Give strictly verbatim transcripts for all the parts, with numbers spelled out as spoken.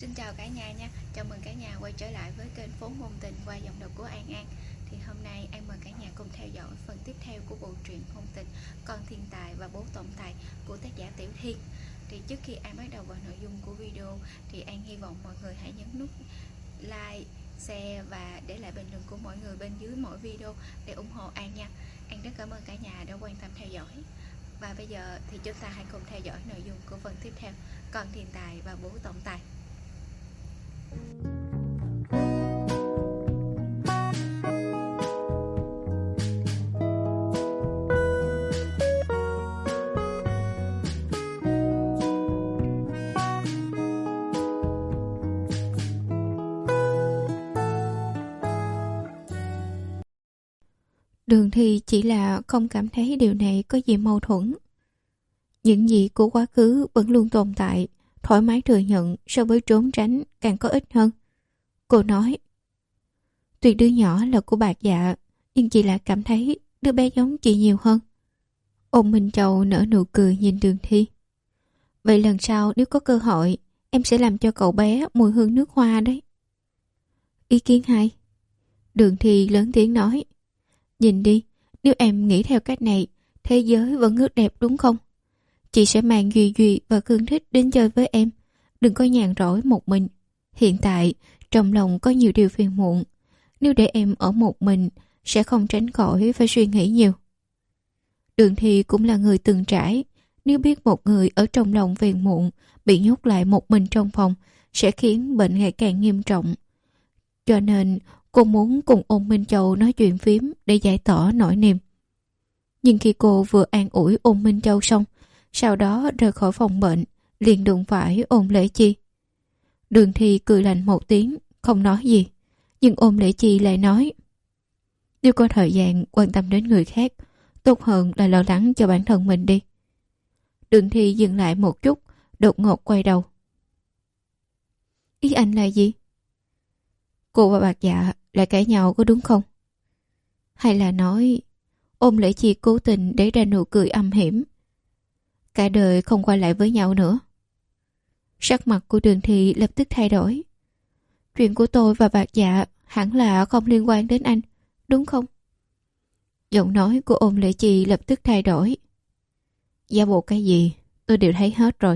Xin chào cả nhà nha, chào mừng cả nhà quay trở lại với kênh Phố Ngôn Tình qua giọng đọc của An An. Thì hôm nay An mời cả nhà cùng theo dõi phần tiếp theo của bộ truyện ngôn tình Con Thiên Tài và Bố Tổng Tài của tác giả Tiểu Thiên. Thì trước khi An bắt đầu vào nội dung của video thì An hy vọng mọi người hãy nhấn nút like, share và để lại bình luận của mọi người bên dưới mỗi video để ủng hộ An nha. An rất cảm ơn cả nhà đã quan tâm theo dõi. Và bây giờ thì chúng ta hãy cùng theo dõi nội dung của phần tiếp theo, Con Thiên Tài và Bố Tổng Tài. Đường Thi chỉ là không cảm thấy điều này có gì mâu thuẫn. Những gì của quá khứ vẫn luôn tồn tại, thoải mái thừa nhận so với trốn tránh càng có ích hơn. Cô nói, tuy đứa nhỏ là của Bạc Dạ, nhưng chị lại cảm thấy đứa bé giống chị nhiều hơn. Ôn Minh Châu nở nụ cười nhìn Đường Thi. Vậy lần sau nếu có cơ hội, em sẽ làm cho cậu bé mùi hương nước hoa đấy. Ý kiến hay. Đường Thi lớn tiếng nói, nhìn đi, nếu em nghĩ theo cách này, thế giới vẫn ước đẹp đúng không? Chị sẽ mang Duy Duy và Khương Thích đến chơi với em. Đừng có nhàn rỗi một mình. Hiện tại, trong lòng có nhiều điều phiền muộn. Nếu để em ở một mình, sẽ không tránh khỏi phải suy nghĩ nhiều. Đường Thi cũng là người từng trải. Nếu biết một người ở trong lòng phiền muộn, bị nhốt lại một mình trong phòng, sẽ khiến bệnh ngày càng nghiêm trọng. Cho nên, cô muốn cùng Ôn Minh Châu nói chuyện phím để giải tỏa nỗi niềm. Nhưng khi cô vừa an ủi Ôn Minh Châu xong, sau đó rời khỏi phòng bệnh, liền đụng phải Ôn Lễ Chi. Đường Thi cười lạnh một tiếng, không nói gì. Nhưng Ôn Lễ Chi lại nói, nếu có thời gian quan tâm đến người khác, tốt hơn là lo lắng cho bản thân mình đi. Đường Thi dừng lại một chút, đột ngột quay đầu. Ý anh là gì? Cô và Bạc Dạ lại cãi nhau có đúng không? Hay là nói Ôn Lễ Chi cố tình để ra nụ cười âm hiểm, cả đời không quay lại với nhau nữa? Sắc mặt của Đường Thi lập tức thay đổi. Chuyện của tôi và Bạc Dạ hẳn là không liên quan đến anh, đúng không? Giọng nói của Ôn Lễ Chi lập tức thay đổi. Giả bộ cái gì, tôi đều thấy hết rồi.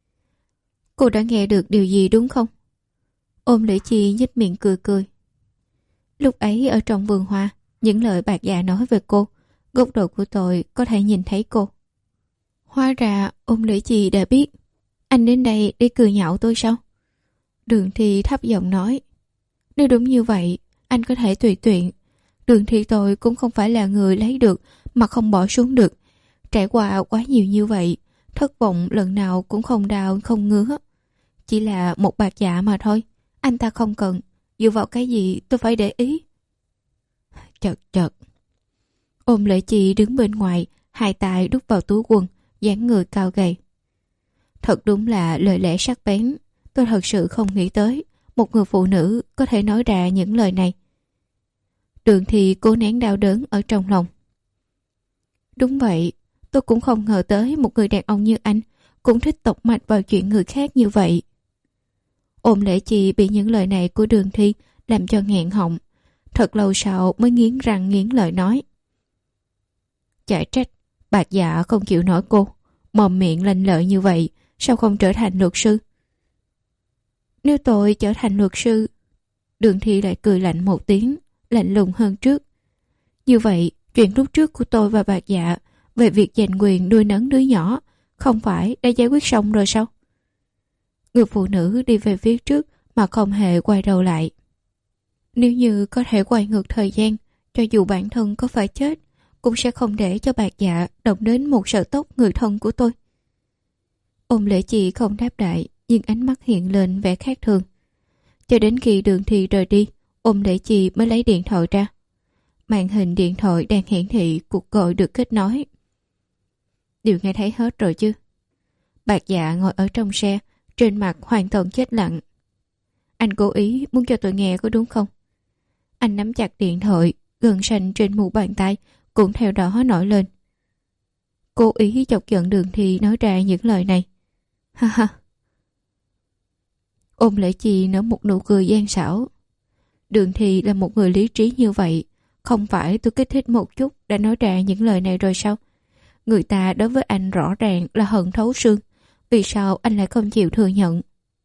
Cô đã nghe được điều gì đúng không? Ôn Lễ Chi nhếch miệng cười cười. Lúc ấy ở trong vườn hoa, những lời Bạc Dạ nói về cô, góc độ của tôi có thể nhìn thấy cô. Hóa ra Ôn Lễ Chi đã biết. Anh đến đây để cười nhạo tôi sao? Đường Thi thấp giọng nói, nếu đúng như vậy, anh có thể tùy tiện. Đường Thi tôi cũng không phải là người lấy được mà không bỏ xuống được. Trải qua quá nhiều như vậy, thất vọng lần nào cũng không đau không ngứa. Chỉ là một Bạc Dạ mà thôi. Anh ta không cần. Dựa vào cái gì tôi phải để ý? Chật chật. Ôn Lễ Chi đứng bên ngoài, hai tay đút vào túi quần, dáng người cao gầy. Thật đúng là lời lẽ sắc bén. Tôi thật sự không nghĩ tới một người phụ nữ có thể nói ra những lời này. Đường Thi cố nén đau đớn ở trong lòng. Đúng vậy, tôi cũng không ngờ tới một người đàn ông như anh cũng thích tọc mạch vào chuyện người khác như vậy. Ôn Lễ Chi bị những lời này của Đường Thi làm cho nghẹn họng. Thật lâu sau mới nghiến răng nghiến lợi nói. Chả trách, Bạc Dạ không chịu nổi cô. Mồm miệng lanh lợi như vậy, sao không trở thành luật sư? Nếu tôi trở thành luật sư... Đường Thi lại cười lạnh một tiếng, lạnh lùng hơn trước. Như vậy, chuyện lúc trước của tôi và Bạc Dạ về việc giành quyền nuôi nấng đứa nhỏ không phải đã giải quyết xong rồi sao? Người phụ nữ đi về phía trước mà không hề quay đầu lại. Nếu như có thể quay ngược thời gian, cho dù bản thân có phải chết, cũng sẽ không để cho Bạc Dạ động đến một sợi tóc người thân của tôi. Ôn Lễ Chi không đáp lại, nhưng ánh mắt hiện lên vẻ khác thường. Cho đến khi Đường Thi rời đi, Ôn Lễ Chi mới lấy điện thoại ra. Màn hình điện thoại đang hiển thị cuộc gọi được kết nối. Đều nghe thấy hết rồi chứ? Bạc Dạ ngồi ở trong xe, trên mặt hoàn toàn chết lặng. Anh cố ý muốn cho tôi nghe có đúng không? Anh nắm chặt điện thoại, gân xanh trên mu bàn tay cũng theo đó nổi lên. Cố ý chọc giận Đường Thi nói ra những lời này. Ha ha. Ôn Lễ Chi nở một nụ cười gian xảo. Đường Thi là một người lý trí như vậy, không phải tôi kích thích một chút đã nói ra những lời này rồi sao? Người ta đối với anh rõ ràng là hận thấu xương, vì sao anh lại không chịu thừa nhận?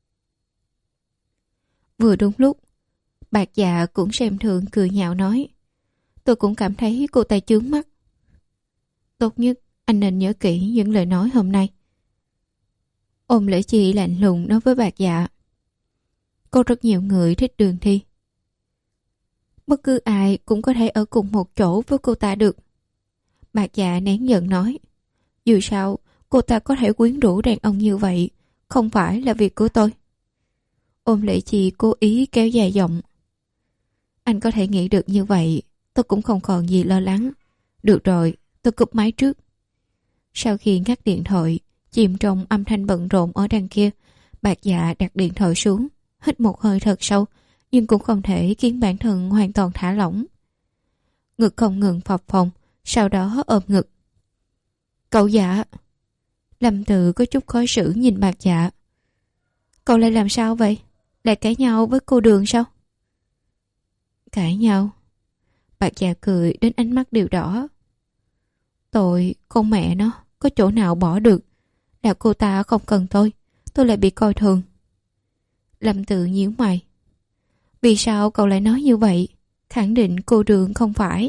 Vừa đúng lúc, Bạc Dạ cũng xem thường cười nhạo nói, tôi cũng cảm thấy cô ta chướng mắt. Tốt nhất anh nên nhớ kỹ những lời nói hôm nay. Ôn Lễ Chi lạnh lùng nói với Bạc Dạ, có rất nhiều người thích Đường Thi. Bất cứ ai cũng có thể ở cùng một chỗ với cô ta được. Bạc Dạ nén giận nói, dù sao cô ta có thể quyến rũ đàn ông như vậy, không phải là việc của tôi. Ôn Lễ Chi cố ý kéo dài giọng, anh có thể nghĩ được như vậy, tôi cũng không còn gì lo lắng. Được rồi, tôi cúp máy trước. Sau khi ngắt điện thoại, chìm trong âm thanh bận rộn ở đằng kia, Bạc Dạ đặt điện thoại xuống, hít một hơi thật sâu, nhưng cũng không thể khiến bản thân hoàn toàn thả lỏng. Ngực không ngừng phập phồng, sau đó ôm ngực. Cậu Dạ. Lâm Tự có chút khó xử nhìn Bạc Dạ. Cậu lại làm sao vậy? Lại cãi nhau với cô Đường sao? Cãi nhau? Bạc Dạ cười đến ánh mắt đều đỏ. Tội con mẹ nó, có chỗ nào bỏ được? Là cô ta không cần tôi, tôi lại bị coi thường. Lâm Tự nhíu mày. Vì sao cậu lại nói như vậy? Khẳng định cô Đường không phải.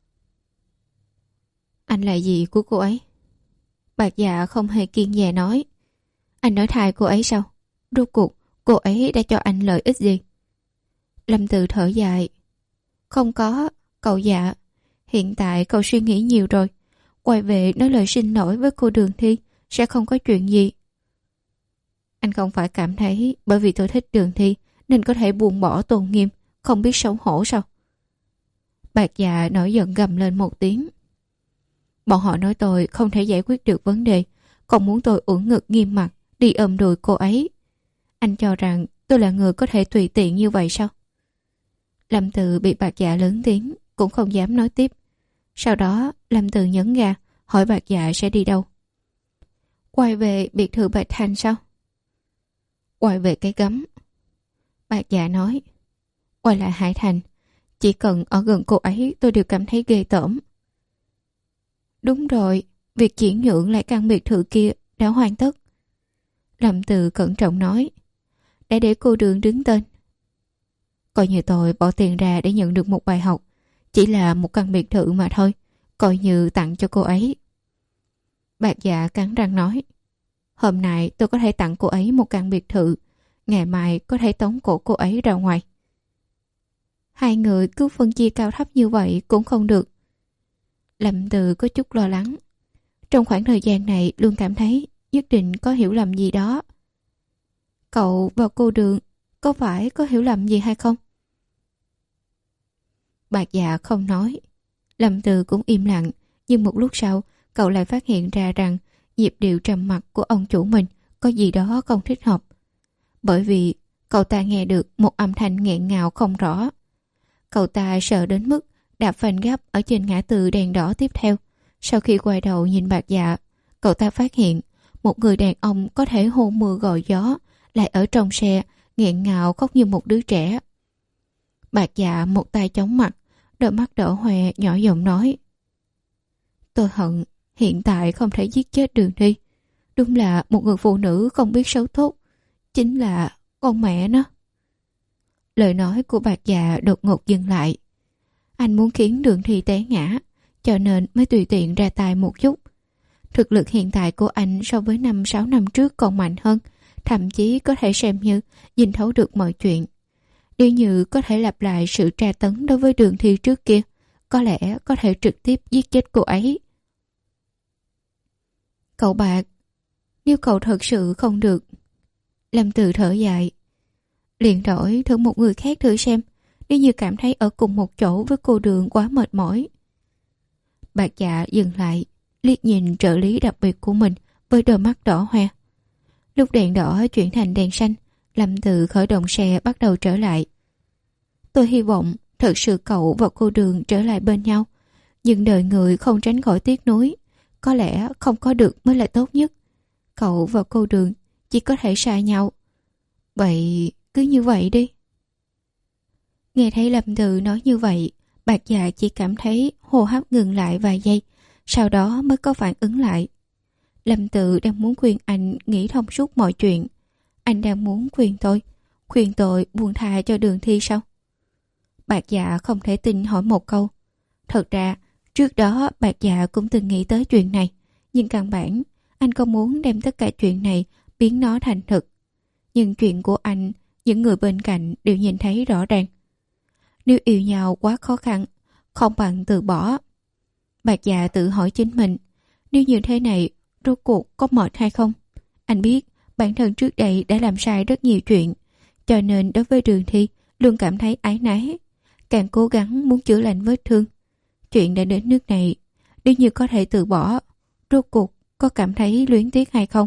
Anh là gì của cô ấy? Bạc Dạ không hề kiêng dè nói. Anh nói thai cô ấy sao? Rốt cuộc cô ấy đã cho anh lợi ích gì? Lâm Tự thở dài. Không có, cậu Dạ. Hiện tại cậu suy nghĩ nhiều rồi. Quay về nói lời xin lỗi với cô Đường Thi sẽ không có chuyện gì. Anh không phải cảm thấy bởi vì tôi thích Đường Thi nên có thể buông bỏ tôn nghiêm, không biết xấu hổ sao? Bạc Dạ nổi giận gầm lên một tiếng. Bọn họ nói tôi không thể giải quyết được vấn đề, còn muốn tôi ưỡn ngực nghiêm mặt đi ôm đùi cô ấy. Anh cho rằng tôi là người có thể tùy tiện như vậy sao? Lâm Tự bị Bạc Dạ lớn tiếng, cũng không dám nói tiếp. Sau đó Lâm Tự nhấn ga, hỏi Bạc Dạ sẽ đi đâu. Quay về biệt thự Bạch Thành sao? Quay về cái gấm. Bạc Dạ nói. Quay lại Hải Thành, chỉ cần ở gần cô ấy tôi đều cảm thấy ghê tởm. Đúng rồi, việc chuyển nhượng lại căn biệt thự kia đã hoàn tất. Lâm Tự cẩn trọng nói. Đã để cô Đường đứng tên. Coi như tôi bỏ tiền ra để nhận được một bài học, chỉ là một căn biệt thự mà thôi, coi như tặng cho cô ấy. Bạc Dạ cắn răng nói. Hôm nay tôi có thể tặng cô ấy một căn biệt thự, ngày mai có thể tống cổ cô ấy ra ngoài. Hai người cứ phân chia cao thấp như vậy cũng không được. Lâm Tự có chút lo lắng. Trong khoảng thời gian này luôn cảm thấy nhất định có hiểu lầm gì đó. Cậu và cô Đường có phải có hiểu lầm gì hay không? Bạc Dạ không nói. Lâm Tự cũng im lặng, nhưng một lúc sau cậu lại phát hiện ra rằng nhịp điệu trầm mặc của ông chủ mình có gì đó không thích hợp. Bởi vì cậu ta nghe được một âm thanh nghẹn ngào không rõ. Cậu ta sợ đến mức đạp phanh gấp ở trên ngã tư đèn đỏ tiếp theo. Sau khi quay đầu nhìn Bạc Dạ, cậu ta phát hiện một người đàn ông có thể hôn mưa gọi gió lại ở trong xe nghẹn ngào khóc như một đứa trẻ. Bạc Dạ một tay chống mặt, đôi mắt đỏ hoe nhỏ giọng nói. Tôi hận hiện tại không thể giết chết Đường Thi. Đúng là một người phụ nữ không biết xấu tốt. Chính là con mẹ nó. Lời nói của Bạc Dạ đột ngột dừng lại. Anh muốn khiến Đường Thi té ngã, cho nên mới tùy tiện ra tay một chút. Thực lực hiện tại của anh so với năm sáu năm trước còn mạnh hơn, thậm chí có thể xem như nhìn thấu được mọi chuyện. Nếu như có thể lặp lại sự tra tấn đối với Đường Thi trước kia, có lẽ có thể trực tiếp giết chết cô ấy. Cậu Bạc, nếu cậu thật sự không được. Lâm Tự thở dài. Liền đổi thử một người khác thử xem, nếu như cảm thấy ở cùng một chỗ với cô Đường quá mệt mỏi. Bạc Dạ dừng lại, liếc nhìn trợ lý đặc biệt của mình với đôi mắt đỏ hoe. Lúc đèn đỏ chuyển thành đèn xanh, Lâm Tự khởi động xe bắt đầu trở lại. Tôi hy vọng thật sự cậu và cô Đường trở lại bên nhau, nhưng đời người không tránh khỏi tiếc nuối. Có lẽ không có được mới là tốt nhất. Cậu và cô Đường chỉ có thể xa nhau. Vậy cứ như vậy đi. Nghe thấy Lâm Từ nói như vậy, Bạc Dạ chỉ cảm thấy hô hấp ngừng lại vài giây, sau đó mới có phản ứng lại. Lâm Tự đang muốn khuyên anh nghĩ thông suốt mọi chuyện. Anh đang muốn khuyên tôi, khuyên tôi buông tha cho Đường Thi sao? Bạc Dạ không thể tin hỏi một câu. Thật ra, trước đó Bạc Dạ cũng từng nghĩ tới chuyện này, nhưng căn bản, anh không muốn đem tất cả chuyện này biến nó thành thực. Nhưng chuyện của anh, những người bên cạnh đều nhìn thấy rõ ràng. Nếu yêu nhau quá khó khăn, không bằng từ bỏ. Bạc Dạ tự hỏi chính mình, nếu như thế này, rốt cuộc có mệt hay không? Anh biết bản thân trước đây đã làm sai rất nhiều chuyện, cho nên đối với Đường Thi luôn cảm thấy áy náy, càng cố gắng muốn chữa lành vết thương. Chuyện đã đến nước này, nếu như có thể từ bỏ, rốt cuộc có cảm thấy luyến tiếc hay không?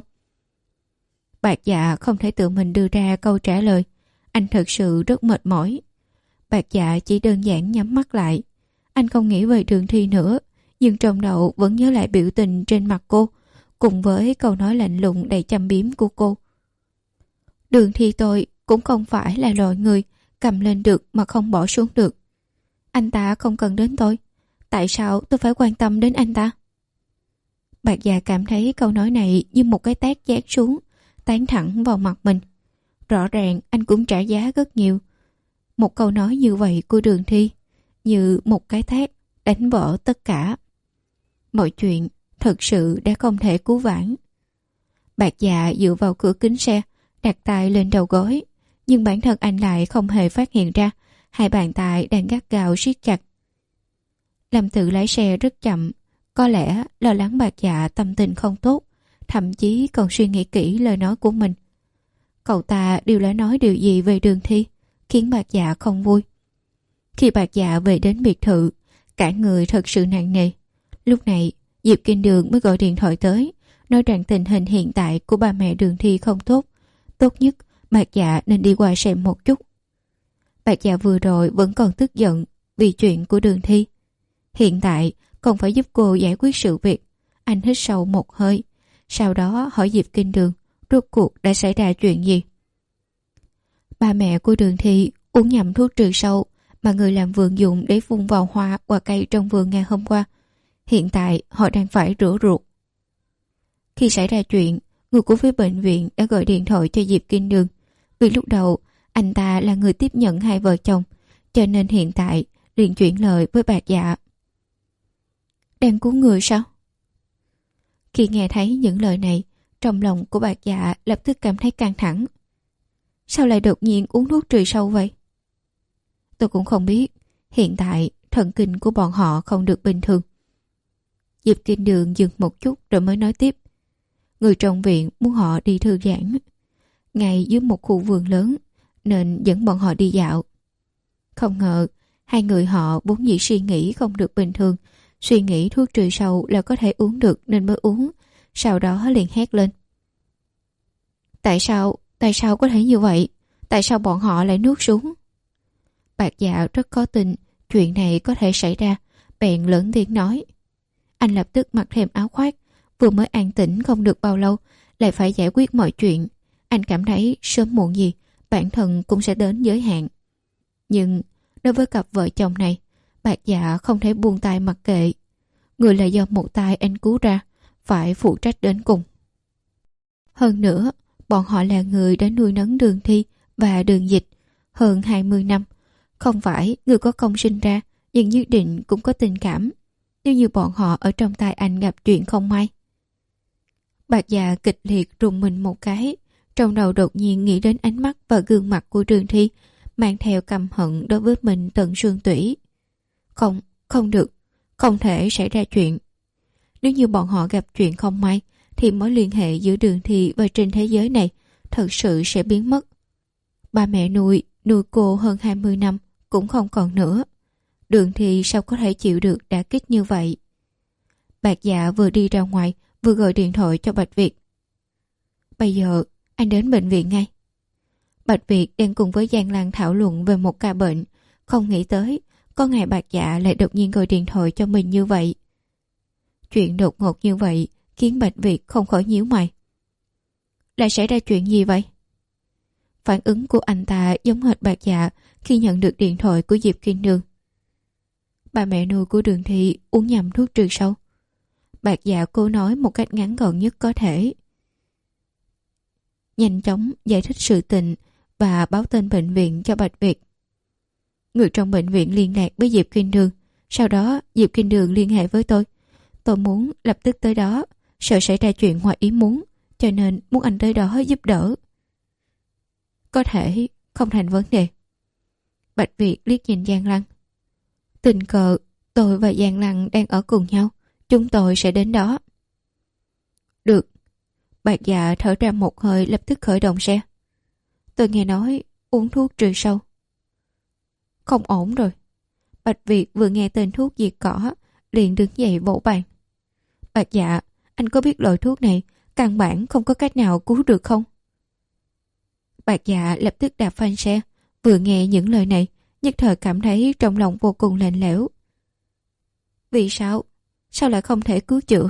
Bạc Dạ không thể tự mình đưa ra câu trả lời. Anh thật sự rất mệt mỏi. Bạc Dạ chỉ đơn giản nhắm mắt lại. Anh không nghĩ về Đường Thi nữa, nhưng trong đầu vẫn nhớ lại biểu tình trên mặt cô, cùng với câu nói lạnh lùng đầy châm biếm của cô. Đường Thi tôi cũng không phải là loại người cầm lên được mà không bỏ xuống được. Anh ta không cần đến tôi. Tại sao tôi phải quan tâm đến anh ta? Bạc Dạ cảm thấy câu nói này như một cái tát giáng xuống, tán thẳng vào mặt mình. Rõ ràng anh cũng trả giá rất nhiều. Một câu nói như vậy của Đường Thi, như một cái tát đánh vỡ tất cả. Mọi chuyện thật sự đã không thể cứu vãn. Bạc Dạ dựa vào cửa kính xe, đặt tay lên đầu gối, nhưng bản thân anh lại không hề phát hiện ra hai bàn tay đang gắt gao siết chặt. Lâm Tự lái xe rất chậm, có lẽ lo lắng Bạc Dạ tâm tình không tốt, thậm chí còn suy nghĩ kỹ lời nói của mình. Cậu ta đều đã nói điều gì về Đường Thi, khiến Bạc Dạ không vui. Khi Bạc Dạ về đến biệt thự, cả người thật sự nặng nề. Lúc này, Diệp Kinh Đường mới gọi điện thoại tới, nói rằng tình hình hiện tại của ba mẹ Đường Thi không tốt. Tốt nhất, Bạc Dạ nên đi qua xem một chút. Bạc Dạ vừa rồi vẫn còn tức giận vì chuyện của Đường Thi. Hiện tại, còn phải giúp cô giải quyết sự việc. Anh hít sâu một hơi, sau đó hỏi Diệp Kinh Đường, rốt cuộc đã xảy ra chuyện gì? Ba mẹ của Đường Thi uống nhầm thuốc trừ sâu mà người làm vườn dùng để phun vào hoa và cây trong vườn ngày hôm qua. Hiện tại họ đang phải rửa ruột. Khi xảy ra chuyện, người của phía bệnh viện đã gọi điện thoại cho Diệp Kinh Đường. Vì lúc đầu, anh ta là người tiếp nhận hai vợ chồng, cho nên hiện tại liền chuyển lời với Bạc Dạ. Đang cứu người sao? Khi nghe thấy những lời này, trong lòng của Bạc Dạ lập tức cảm thấy căng thẳng. Sao lại đột nhiên uống thuốc trừ sâu vậy? Tôi cũng không biết. Hiện tại thần kinh của bọn họ không được bình thường. Diệp Kinh Đường dừng một chút rồi mới nói tiếp. Người trong viện muốn họ đi thư giãn ngay dưới một khu vườn lớn, nên dẫn bọn họ đi dạo. Không ngờ hai người họ vốn dĩ suy nghĩ không được bình thường, suy nghĩ thuốc trừ sâu là có thể uống được nên mới uống, sau đó liền hét lên. Tại sao, tại sao có thể như vậy? Tại sao bọn họ lại nuốt xuống? Bạc Dạ rất có tin chuyện này có thể xảy ra, bèn lớn tiếng nói. Anh lập tức mặc thêm áo khoác, vừa mới an tĩnh không được bao lâu, lại phải giải quyết mọi chuyện. Anh cảm thấy sớm muộn gì, bản thân cũng sẽ đến giới hạn. Nhưng đối với cặp vợ chồng này, Bạc Dạ không thể buông tay mặc kệ. Người là do một tay anh cứu ra, phải phụ trách đến cùng. Hơn nữa, bọn họ là người đã nuôi nấng Đường Thi và Đường Dịch hơn hai mươi năm. Không phải người có công sinh ra, nhưng nhất định cũng có tình cảm. Nếu như bọn họ ở trong tay anh gặp chuyện không may. Bạc Dạ kịch liệt rùng mình một cái, trong đầu đột nhiên nghĩ đến ánh mắt và gương mặt của Đường Thi, mang theo căm hận đối với mình tận xương tủy. Không, không được, không thể xảy ra chuyện. Nếu như bọn họ gặp chuyện không may, thì mối liên hệ giữa Đường Thi và trên thế giới này thật sự sẽ biến mất. Ba mẹ nuôi, nuôi cô hơn hai mươi năm, cũng không còn nữa. Đường Thi sao có thể chịu được đả kích như vậy? Bạc Dạ vừa đi ra ngoài, vừa gọi điện thoại cho Bạch Việt. Bây giờ, anh đến bệnh viện ngay. Bạch Việt đang cùng với Giang Lan thảo luận về một ca bệnh, không nghĩ tới có ngày Bạc Dạ lại đột nhiên gọi điện thoại cho mình như vậy. Chuyện đột ngột như vậy khiến Bạch Việt không khỏi nhíu mày. Lại xảy ra chuyện gì vậy? Phản ứng của anh ta giống hệt Bạc Dạ khi nhận được điện thoại của Diệp Kinh Nương. Bà mẹ nuôi của Đường Thi uống nhầm thuốc trừ sâu. Bạc Dạ cô nói một cách ngắn gọn nhất có thể. Nhanh chóng giải thích sự tình và báo tên bệnh viện cho Bạch Việt. Người trong bệnh viện liên lạc với Diệp Kinh Nương. Sau đó Diệp Kinh Nương liên hệ với tôi. Tôi muốn lập tức tới đó, sợ xảy ra chuyện ngoài ý muốn, cho nên muốn anh tới đó giúp đỡ. Có thể không thành vấn đề. Bạch Việt liếc nhìn Giang Lăng. Tình cờ tôi và Giang Lăng đang ở cùng nhau, chúng tôi sẽ đến đó. Được. Bạc Dạ thở ra một hơi, lập tức khởi động xe. Tôi nghe nói uống thuốc trừ sâu. Không ổn rồi. Bạch Việt vừa nghe tên thuốc diệt cỏ liền đứng dậy vỗ bàn. Bạc Dạ, anh có biết loại thuốc này căn bản không có cách nào cứu được không? Bạc Dạ lập tức đạp phanh xe. Vừa nghe những lời này, nhất thời cảm thấy trong lòng vô cùng lạnh lẽo. Vì sao? Sao lại không thể cứu chữa?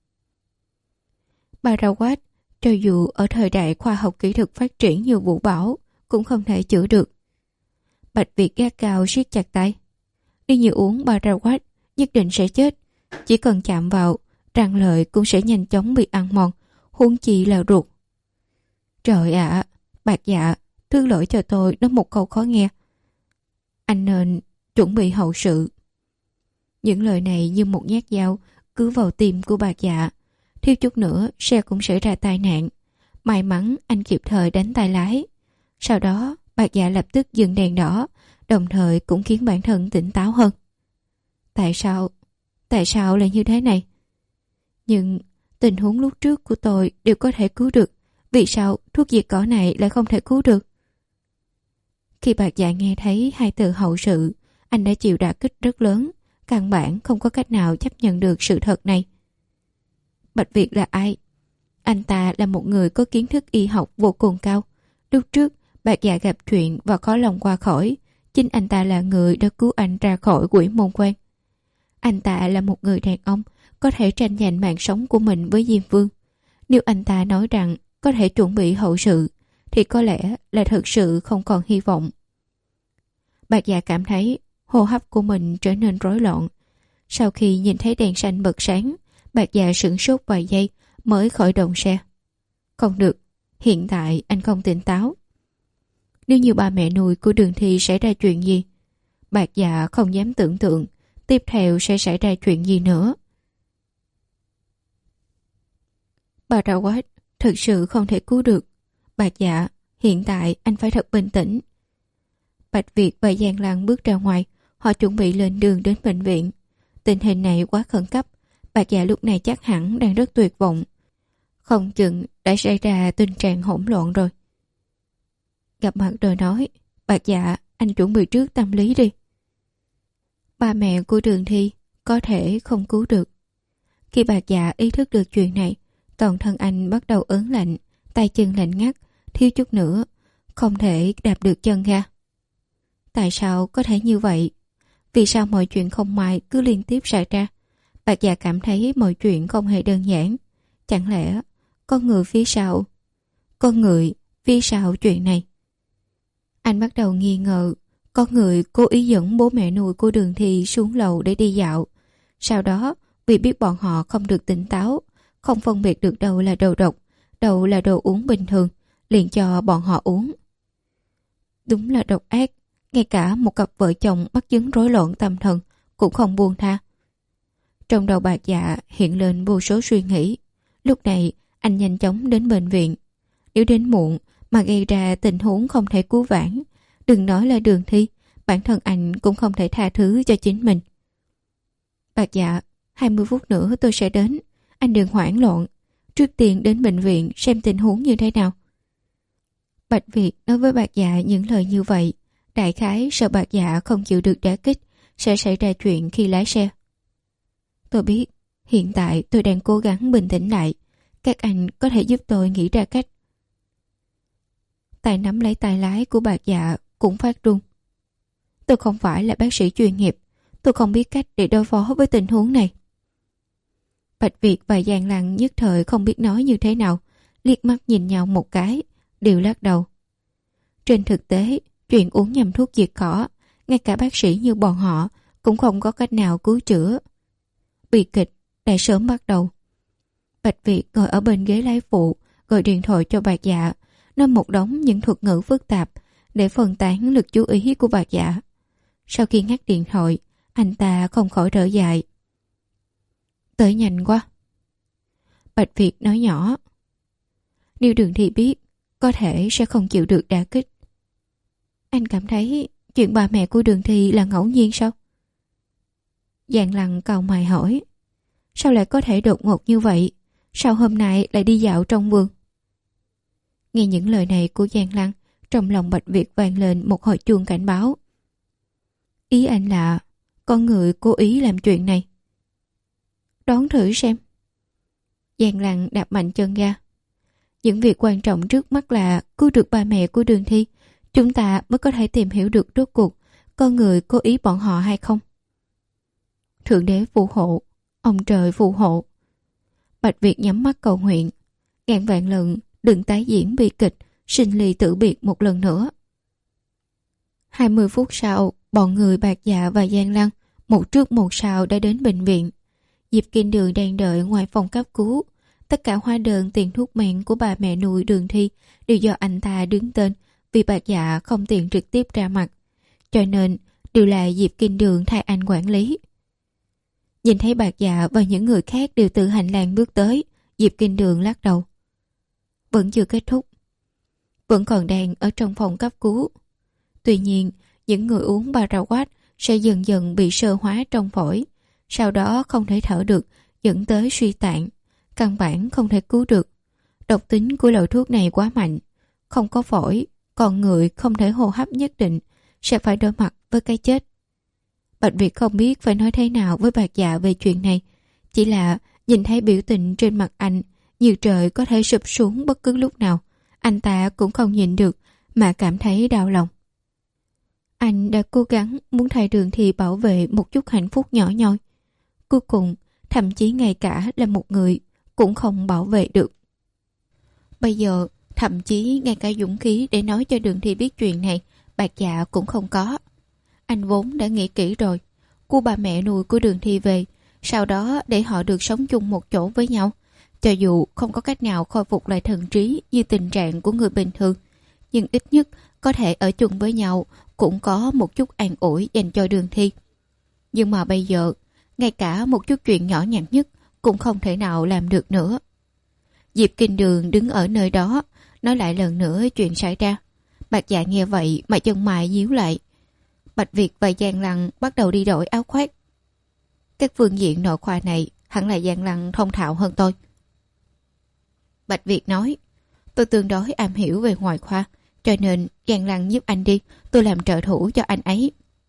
Paraquat, cho dù ở thời đại khoa học kỹ thuật phát triển như Vũ Bảo, cũng không thể chữa được. Bạch Việt gác cao siết chặt tay. Nếu như uống Paraquat, nhất định sẽ chết. Chỉ cần chạm vào, răng lợi cũng sẽ nhanh chóng bị ăn mòn, huống chi là ruột. Trời ạ, à, Bạc Dạ, thứ lỗi cho tôi nói một câu khó nghe. Anh nên chuẩn bị hậu sự. Những lời này như một nhát dao cứ vào tim của Bạc Dạ. Thiếu chút nữa xe cũng xảy ra tai nạn. May mắn anh kịp thời đánh tay lái. Sau đó Bạc Dạ lập tức dừng đèn đỏ, đồng thời cũng khiến bản thân tỉnh táo hơn. Tại sao? Tại sao lại như thế này? Nhưng tình huống lúc trước của tôi đều có thể cứu được. Vì sao thuốc diệt cỏ này lại không thể cứu được? Khi Bạc Dạ nghe thấy hai từ hậu sự, anh đã chịu đả kích rất lớn. Căn bản không có cách nào chấp nhận được sự thật này. Bạch Việt là ai? Anh ta là một người có kiến thức y học vô cùng cao. Lúc trước Bạc Dạ gặp chuyện và khó lòng qua khỏi. Chính anh ta là người đã cứu anh ra khỏi quỷ môn quan. Anh ta là một người đàn ông có thể tranh giành mạng sống của mình với Diêm Vương. Nếu anh ta nói rằng có thể chuẩn bị hậu sự, thì có lẽ là thực sự không còn hy vọng. Bạc Dạ cảm thấy hô hấp của mình trở nên rối loạn. Sau khi nhìn thấy đèn xanh bật sáng, Bạc Dạ sửng sốt vài giây mới khởi động xe. Không được, hiện tại anh không tỉnh táo. Nếu như ba mẹ nuôi của Đường Thi xảy ra chuyện gì, Bạc Dạ không dám tưởng tượng tiếp theo sẽ xảy ra chuyện gì nữa. Bà Rawat thực sự không thể cứu được. Bạc Dạ, hiện tại anh phải thật bình tĩnh. Bạch Việt và Giang Lăng bước ra ngoài, họ chuẩn bị lên đường đến bệnh viện. Tình hình này quá khẩn cấp, Bạc Dạ lúc này chắc hẳn đang rất tuyệt vọng. Không chừng đã xảy ra tình trạng hỗn loạn rồi. Gặp mặt rồi nói, Bạc Dạ, anh chuẩn bị trước tâm lý đi. Ba mẹ của Đường Thi có thể không cứu được. Khi Bạc Dạ ý thức được chuyện này, toàn thân anh bắt đầu ớn lạnh, tay chân lạnh ngắt, thiếu chút nữa không thể đạp được chân ga. Tại sao có thể như vậy? Vì sao mọi chuyện không may cứ liên tiếp xảy ra? Bạc Dạ cảm thấy mọi chuyện không hề đơn giản. Chẳng lẽ có người phía sau? Có người phía sau chuyện này? Anh bắt đầu nghi ngờ có người cố ý dẫn bố mẹ nuôi của Đường Thi xuống lầu để đi dạo. Sau đó vì biết bọn họ không được tỉnh táo, không phân biệt được đâu là đồ độc, đâu là đồ uống bình thường, liền cho bọn họ uống. Đúng là độc ác. Ngay cả một cặp vợ chồng mắc chứng rối loạn tâm thần cũng không buông tha. Trong đầu Bạc Dạ hiện lên vô số suy nghĩ. Lúc này anh nhanh chóng đến bệnh viện. Nếu đến muộn mà gây ra tình huống không thể cứu vãn, đừng nói là Đường Thi, bản thân anh cũng không thể tha thứ cho chính mình. Bạc Dạ, hai mươi phút nữa tôi sẽ đến. Anh đừng hoảng loạn. Trước tiên đến bệnh viện xem tình huống như thế nào. Bạch Việt nói với Bạc Dạ những lời như vậy. Đại khái sợ Bạc Dạ không chịu được đả kích sẽ xảy ra chuyện khi lái xe. Tôi biết, hiện tại tôi đang cố gắng bình tĩnh lại. Các anh có thể giúp tôi nghĩ ra cách. Tay nắm lấy tay lái của Bạc Dạ cũng phát run. Tôi không phải là bác sĩ chuyên nghiệp. Tôi không biết cách để đối phó với tình huống này. Bạch Việt và Giang Lăng nhất thời không biết nói như thế nào. Liếc mắt nhìn nhau một cái, đều lắc đầu. Trên thực tế, chuyện uống nhầm thuốc diệt cỏ, ngay cả bác sĩ như bọn họ cũng không có cách nào cứu chữa. Bi kịch đã sớm bắt đầu. Bạch Việt ngồi ở bên ghế lái phụ, gọi điện thoại cho Bạc Dạ, nói một đống những thuật ngữ phức tạp để phân tán lực chú ý của Bạc Dạ. Sau khi ngắt điện thoại, anh ta không khỏi thở dài. Tới nhanh quá. Bạch Việt nói nhỏ. Nếu Đường Thi biết, có thể sẽ không chịu được đả kích. Anh cảm thấy chuyện bà mẹ của Đường Thi là ngẫu nhiên sao? Giang Lăng cau mày hỏi. Sao lại có thể đột ngột như vậy? Sao hôm nay lại đi dạo trong vườn? Nghe những lời này của Giang Lăng, trong lòng Bạch Việt vang lên một hồi chuông cảnh báo. Ý anh là con người cố ý làm chuyện này. Đoán thử xem. Giang Lăng đạp mạnh chân ga. Những việc quan trọng trước mắt là cứu được ba mẹ của Đường Thi. Chúng ta mới có thể tìm hiểu được rốt cuộc con người cố ý bọn họ hay không. Thượng đế phù hộ, ông trời phù hộ. Bạch Việt nhắm mắt cầu nguyện. Ngàn vạn lần đừng tái diễn bi kịch sinh ly tử biệt một lần nữa. Hai mươi phút sau, bọn người Bạc Dạ và Giang Lăng một trước một sau đã đến bệnh viện. Diệp Kinh Đường đang đợi ngoài phòng cấp cứu. Tất cả hóa đơn tiền thuốc men của bà mẹ nuôi Đường Thi đều do anh ta đứng tên, vì Bạc Dạ không tiện trực tiếp ra mặt, cho nên đều là Diệp Kinh Đường thay anh quản lý. Nhìn thấy Bạc Dạ và những người khác đều từ hành lang bước tới, Diệp Kinh Đường lắc đầu. Vẫn chưa kết thúc. Vẫn còn đang ở trong phòng cấp cứu. Tuy nhiên, những người uống Paraquat sẽ dần dần bị sơ hóa trong phổi, sau đó không thể thở được, dẫn tới suy tạng, căn bản không thể cứu được. Độc tính của loại thuốc này quá mạnh, không có phổi, con người không thể hô hấp nhất định, sẽ phải đối mặt với cái chết. Bạch Việt không biết phải nói thế nào với Bạc Dạ về chuyện này, chỉ là nhìn thấy biểu tình trên mặt anh như trời có thể sụp xuống bất cứ lúc nào, anh ta cũng không nhịn được mà cảm thấy đau lòng. Anh đã cố gắng muốn thay Đường Thi bảo vệ một chút hạnh phúc nhỏ nhoi, cuối cùng thậm chí ngay cả là một người cũng không bảo vệ được. Bây giờ thậm chí ngay cả dũng khí để nói cho Đường Thi biết chuyện này Bạc Dạ cũng không có. Anh vốn đã nghĩ kỹ rồi, cô bà mẹ nuôi của Đường Thi về, sau đó để họ được sống chung một chỗ với nhau. Cho dù không có cách nào khôi phục lại thần trí như tình trạng của người bình thường, nhưng ít nhất có thể ở chung với nhau, cũng có một chút an ủi dành cho Đường Thi. Nhưng mà bây giờ, ngay cả một chút chuyện nhỏ nhặt nhất cũng không thể nào làm được nữa. Diệp Kinh Đường đứng ở nơi đó, nói lại lần nữa chuyện xảy ra. Bạc Dạ nghe vậy mà chân mày nhíu lại. Bạch Việt và Giang Lăng bắt đầu đi đổi áo khoác. Các phương diện nội khoa này hẳn là Giang Lăng thông thạo hơn tôi. Bạch Việt nói, tôi tương đối am hiểu về ngoại khoa, cho nên Giang Lăng giúp anh đi, tôi làm trợ thủ cho anh ấy.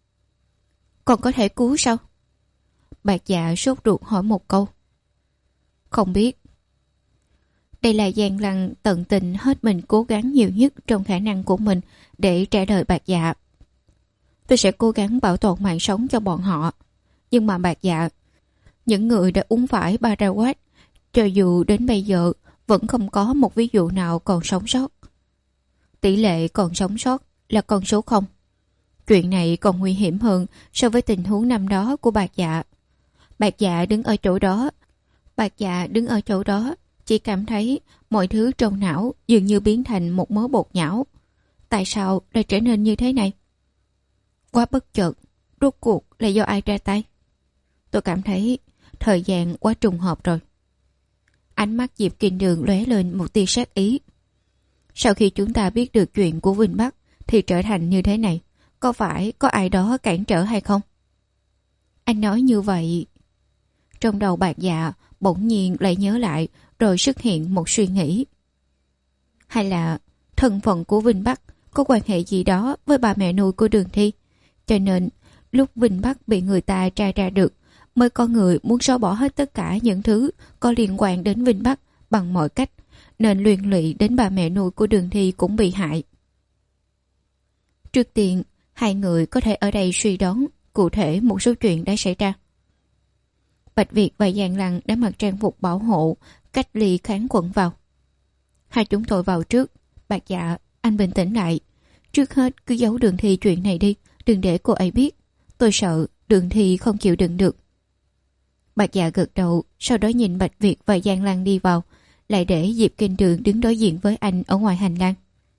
Còn có thể cứu sao? Bạc Dạ sốt ruột hỏi một câu. Không biết. Đây là Giang Lăng tận tình hết mình cố gắng nhiều nhất trong khả năng của mình để trả lời Bạc Dạ. Tôi sẽ cố gắng bảo tồn mạng sống cho bọn họ. Nhưng mà Bạc Dạ, những người đã uống phải Paraquat, cho dù đến bây giờ vẫn không có một ví dụ nào còn sống sót. Tỷ lệ còn sống sót là con số không. Chuyện này còn nguy hiểm hơn so với tình huống năm đó của Bạc Dạ. Bạc Dạ đứng ở chỗ đó, Bạc Dạ đứng ở chỗ đó, chỉ cảm thấy mọi thứ trong não dường như biến thành một mớ bột nhão. Tại sao lại trở nên như thế này? Quá bất chợt, rốt cuộc là do ai ra tay? Tôi cảm thấy thời gian quá trùng hợp rồi. Ánh mắt Diệp Kinh Đường lóe lên một tia sát ý. Sau khi chúng ta biết được chuyện của Vinh Bắc thì trở thành như thế này, có phải có ai đó cản trở hay không? Anh nói như vậy. Trong đầu Bạc Dạ bỗng nhiên lại nhớ lại, rồi xuất hiện một suy nghĩ. Hay là thân phận của Vinh Bắc có quan hệ gì đó với bà mẹ nuôi của Đường Thi, cho nên lúc Vinh Bắc bị người ta tra ra được, mới có người muốn xóa bỏ hết tất cả những thứ có liên quan đến Vinh Bắc bằng mọi cách, nên liên lụy đến bà mẹ nuôi của Đường Thi cũng bị hại. Trước tiên, hai người có thể ở đây suy đoán cụ thể một số chuyện đã xảy ra. Bạch Việt và Giang Lăng đã mặc trang phục bảo hộ, cách ly kháng khuẩn vào. Hai chúng tôi vào trước. Bạc Dạ, anh bình tĩnh lại. Trước hết cứ giấu Đường Thi chuyện này đi, đừng để cô ấy biết. Tôi sợ Đường Thi không chịu đựng được. Bạch Dạ gật đầu, sau đó nhìn Bạch Việt và Giang Lăng đi vào, lại để Diệp Kinh Đường đứng đối diện với anh ở ngoài hành lang.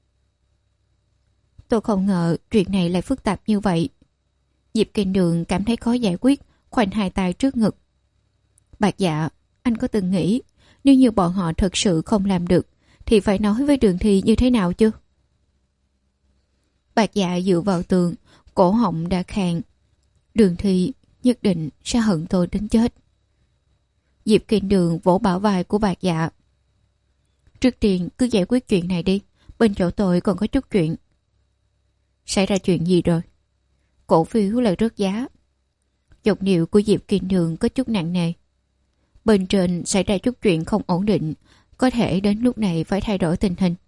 Tôi không ngờ chuyện này lại phức tạp như vậy. Diệp Kinh Đường cảm thấy khó giải quyết, khoanh hai tay trước ngực. Bạch Dạ, anh có từng nghĩ nếu như bọn họ thật sự không làm được thì phải nói với Đường Thi như thế nào chưa? Bạch Dạ dựa vào tường, cổ họng đã khàn. Đường Thi nhất định sẽ hận tôi đến chết. Diệp Kinh Đường vỗ bả vai của Bạch Dạ. Trước tiên cứ giải quyết chuyện này đi, bên chỗ tôi còn có chút chuyện. Xảy ra chuyện gì rồi? Cổ phiếu lại rớt giá. Giọng điệu của Diệp Kinh Đường có chút nặng nề. Bên trên xảy ra chút chuyện không ổn định, có thể đến lúc này phải thay đổi tình hình.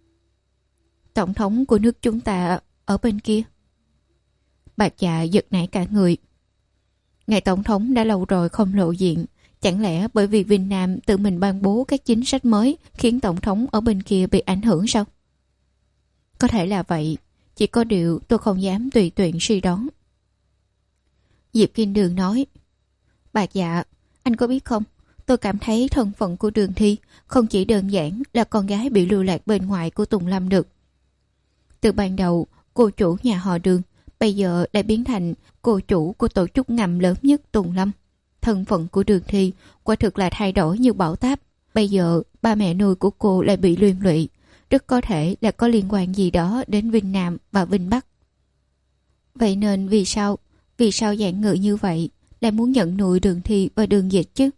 Tổng thống của nước chúng ta ở bên kia. Bạch Dạ giật nảy cả người. Ngài tổng thống đã lâu rồi không lộ diện, chẳng lẽ bởi vì Vinh Nam tự mình ban bố các chính sách mới khiến tổng thống ở bên kia bị ảnh hưởng sao? Có thể là vậy, chỉ có điều tôi không dám tùy tiện suy đoán. Diệp Kinh Đường nói, Bạch Dạ, anh có biết không, tôi cảm thấy thân phận của Đường Thi không chỉ đơn giản là con gái bị lưu lạc bên ngoài của Tùng Lâm được. Từ ban đầu, cô chủ nhà họ Đường, bây giờ đã biến thành cô chủ của tổ chức ngầm lớn nhất Tùng Lâm. Thân phận của Đường Thi quả thực là thay đổi như bão táp. Bây giờ, ba mẹ nuôi của cô lại bị liên lụy. Rất có thể là có liên quan gì đó đến Vinh Nam và Vinh Bắc. Vậy nên vì sao, vì sao dạng ngự như vậy lại muốn nhận nuôi Đường Thi và Đường Dịch chứ?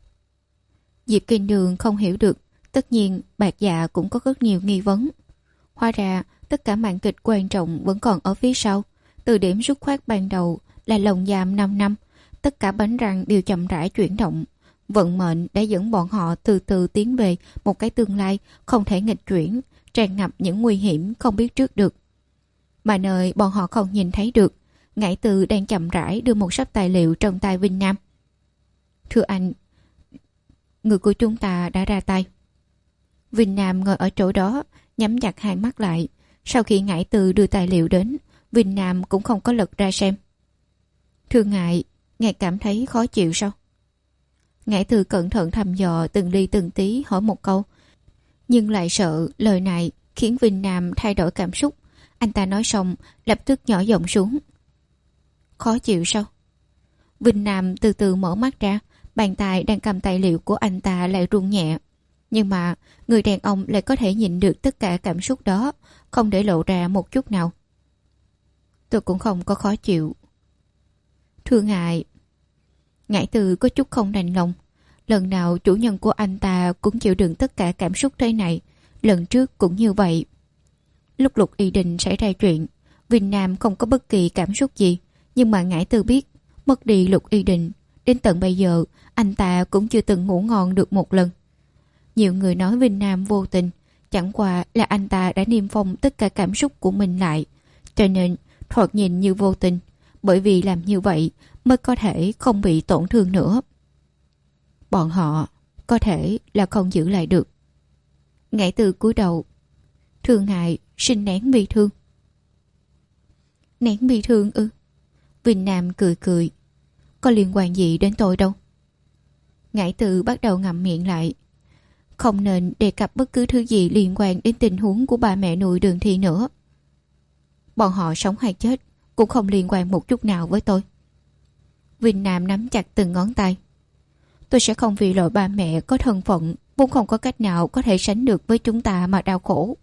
Diệp Kinh Đường không hiểu được. Tất nhiên, Bạch Dạ cũng có rất nhiều nghi vấn. Hóa ra, tất cả màn kịch quan trọng vẫn còn ở phía sau. Từ điểm xuất phát ban đầu là lồng giam năm năm, tất cả bánh răng đều chậm rãi chuyển động. Vận mệnh đã dẫn bọn họ từ từ tiến về một cái tương lai không thể nghịch chuyển, tràn ngập những nguy hiểm không biết trước được. Mà nơi bọn họ không nhìn thấy được, Ngải Từ đang chậm rãi đưa một sắp tài liệu trong tay Vinh Nam. Thưa anh, người của chúng ta đã ra tay. Vinh Nam ngồi ở chỗ đó, nhắm chặt hai mắt lại. Sau khi Ngải Từ đưa tài liệu đến, Vinh Nam cũng không có lật ra xem. Thưa ngài, ngài cảm thấy khó chịu sao? Ngải Từ cẩn thận thăm dò từng ly từng tí hỏi một câu, nhưng lại sợ lời này khiến Vinh Nam thay đổi cảm xúc. Anh ta nói xong, lập tức nhỏ giọng xuống. Khó chịu sao? Vinh Nam từ từ mở mắt ra, bàn tay đang cầm tài liệu của anh ta lại run nhẹ. Nhưng mà người đàn ông lại có thể nhìn được tất cả cảm xúc đó, không để lộ ra một chút nào. Tôi cũng không có khó chịu. Thưa ngài. Ngải Từ có chút không đành lòng. Lần nào chủ nhân của anh ta cũng chịu đựng tất cả cảm xúc thế này, lần trước cũng như vậy. Lúc Lục Y Đình xảy ra chuyện, Vinh Nam không có bất kỳ cảm xúc gì, nhưng mà Ngải Từ biết, mất đi Lục Y Đình, đến tận bây giờ anh ta cũng chưa từng ngủ ngon được một lần. Nhiều người nói Vinh Nam vô tình, chẳng qua là anh ta đã niêm phong tất cả cảm xúc của mình lại, cho nên thoạt nhìn như vô tình, bởi vì làm như vậy mới có thể không bị tổn thương nữa. Bọn họ có thể là không giữ lại được. Ngải Từ cúi đầu. Thưa ngài, xin nén bi thương. Nén bi thương ư? Vinh Nam cười cười. Có liên quan gì đến tôi đâu. Ngải Từ bắt đầu ngậm miệng lại. Không nên đề cập bất cứ thứ gì liên quan đến tình huống của ba mẹ nuôi Đường Thi nữa. Bọn họ sống hay chết cũng không liên quan một chút nào với tôi. Vinh Nam nắm chặt từng ngón tay. Tôi sẽ không vì lỗi ba mẹ có thân phận vốn không có cách nào có thể sánh được với chúng ta mà đau khổ.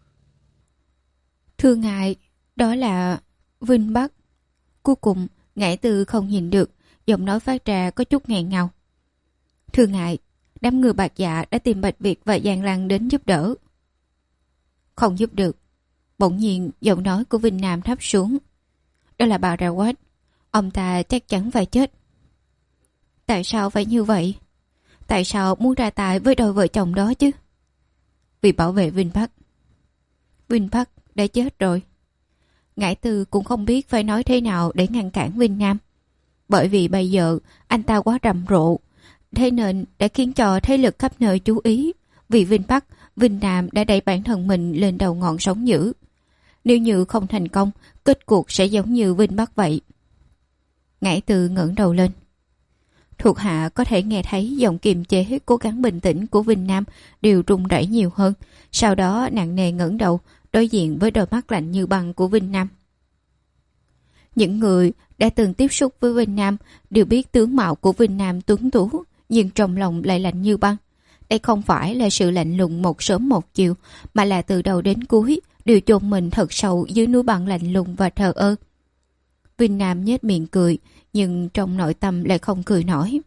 Thưa ngài, đó là Vinh Bắc. Cuối cùng Ngải Từ không nhìn được, giọng nói phát ra có chút nghẹn ngào. Thưa ngài, đám người Bạch Dạ đã tìm Bạch Việt và Giang Lăng đến giúp đỡ. Không giúp được. Bỗng nhiên giọng nói của Vinh Nam thấp xuống. Đó là bà Rawat. Ông ta chắc chắn phải chết. Tại sao phải như vậy? Tại sao muốn ra tay với đôi vợ chồng đó chứ? Vì bảo vệ Vinh Bắc. Vinh Bắc đã chết rồi. Ngải Từ cũng không biết phải nói thế nào để ngăn cản Vinh Nam. Bởi vì bây giờ anh ta quá rầm rộ, thế nên đã khiến cho thế lực khắp nơi chú ý. Vì Vinh Bắc, Vinh Nam đã đẩy bản thân mình lên đầu ngọn sóng dữ. Nếu như không thành công, kết cuộc sẽ giống như Vinh Bắc vậy. Ngải Từ ngẩng đầu lên. Thuộc hạ có thể nghe thấy giọng kiềm chế cố gắng bình tĩnh của Vinh Nam đều run rẩy nhiều hơn. Sau đó nặng nề ngẩng đầu đối diện với đôi mắt lạnh như băng của Vinh Nam. Những người đã từng tiếp xúc với Vinh Nam đều biết tướng mạo của Vinh Nam tuấn tú, nhưng trong lòng lại lạnh như băng. Đây không phải là sự lạnh lùng một sớm một chiều, mà là từ đầu đến cuối đều chôn mình thật sâu dưới núi băng lạnh lùng và thờ ơ. Vinh Nam nhếch miệng cười, nhưng trong nội tâm lại không cười nổi.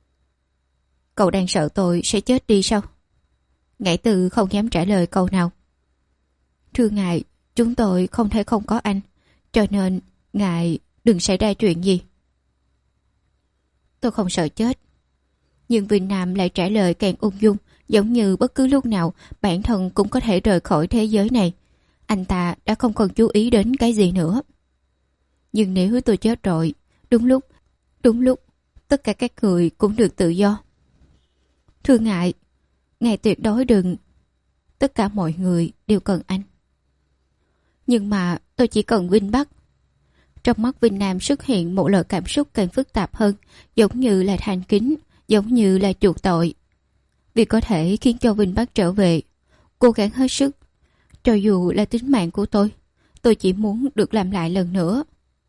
Cậu đang sợ tôi sẽ chết đi sao? Ngải Từ không dám trả lời câu nào. Thưa ngài, chúng tôi không thể không có anh, cho nên ngài đừng xảy ra chuyện gì. Tôi không sợ chết. Nhưng Vinh Nam lại trả lời càng ung dung, giống như bất cứ lúc nào bản thân cũng có thể rời khỏi thế giới này. Anh ta đã không còn chú ý đến cái gì nữa. Nhưng nếu tôi chết rồi, đúng lúc, đúng lúc, tất cả các người cũng được tự do. Thưa ngài, ngài tuyệt đối đừng. Tất cả mọi người đều cần anh. Nhưng mà tôi chỉ cần Vinh Bắc. Trong mắt Vinh Nam xuất hiện một loại cảm xúc càng phức tạp hơn, giống như là thành kính, giống như là chuộc tội. Vì có thể khiến cho Vinh Bắc trở về, cố gắng hết sức. Cho dù là tính mạng của tôi, tôi chỉ muốn được làm lại lần nữa.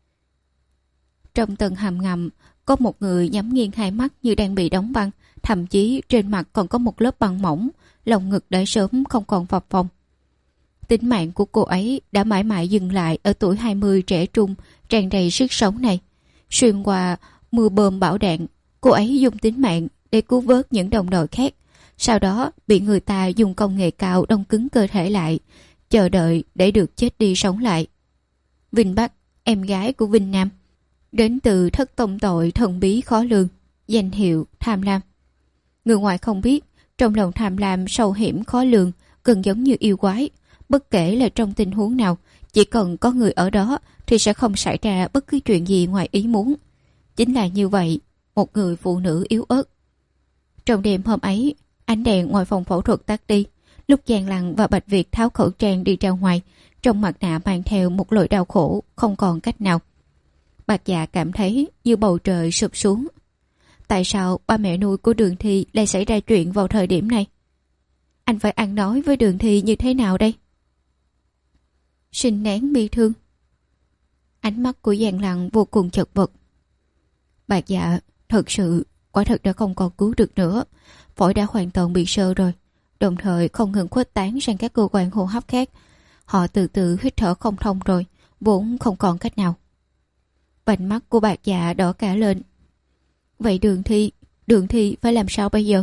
Trong tầng hầm ngầm, có một người nhắm nghiêng hai mắt như đang bị đóng băng, thậm chí trên mặt còn có một lớp băng mỏng, lồng ngực đã sớm không còn phập phồng. Tính mạng của cô ấy đã mãi mãi dừng lại ở tuổi hai mươi trẻ trung, tràn đầy sức sống này. Xuyên qua mưa bom bão đạn, cô ấy dùng tính mạng để cứu vớt những đồng đội khác. Sau đó bị người ta dùng công nghệ cao đông cứng cơ thể lại, chờ đợi để được chết đi sống lại. Vinh Bắc, em gái của Vinh Nam, đến từ thất tông tội thần bí khó lường, danh hiệu tham lam. Người ngoài không biết, trong lòng tham lam sâu hiểm khó lường, gần giống như yêu quái. Bất kể là trong tình huống nào, chỉ cần có người ở đó thì sẽ không xảy ra bất cứ chuyện gì ngoài ý muốn. Chính là như vậy, một người phụ nữ yếu ớt. Trong đêm hôm ấy, ánh đèn ngoài phòng phẫu thuật tắt đi. Lúc Giang Lăng và Bạch Việt tháo khẩu trang đi ra ngoài, trong mặt nạ mang theo một nỗi đau khổ không còn cách nào. Bạch Dạ cảm thấy như bầu trời sụp xuống. Tại sao ba mẹ nuôi của Đường Thi lại xảy ra chuyện vào thời điểm này? Anh phải ăn nói với Đường Thi như thế nào đây? Sinh nén bi thương. Ánh mắt của Giang Lăng vô cùng chật vật. Bạch Dạ, thật sự, quả thật đã không còn cứu được nữa. Phổi đã hoàn toàn bị sơ rồi, đồng thời không ngừng khuếch tán sang các cơ quan hô hấp khác. Họ từ từ hít thở không thông rồi, vốn không còn cách nào. Vành mắt của Bạch Dạ đỏ cả lên. Vậy Đường Thi, Đường Thi phải làm sao bây giờ?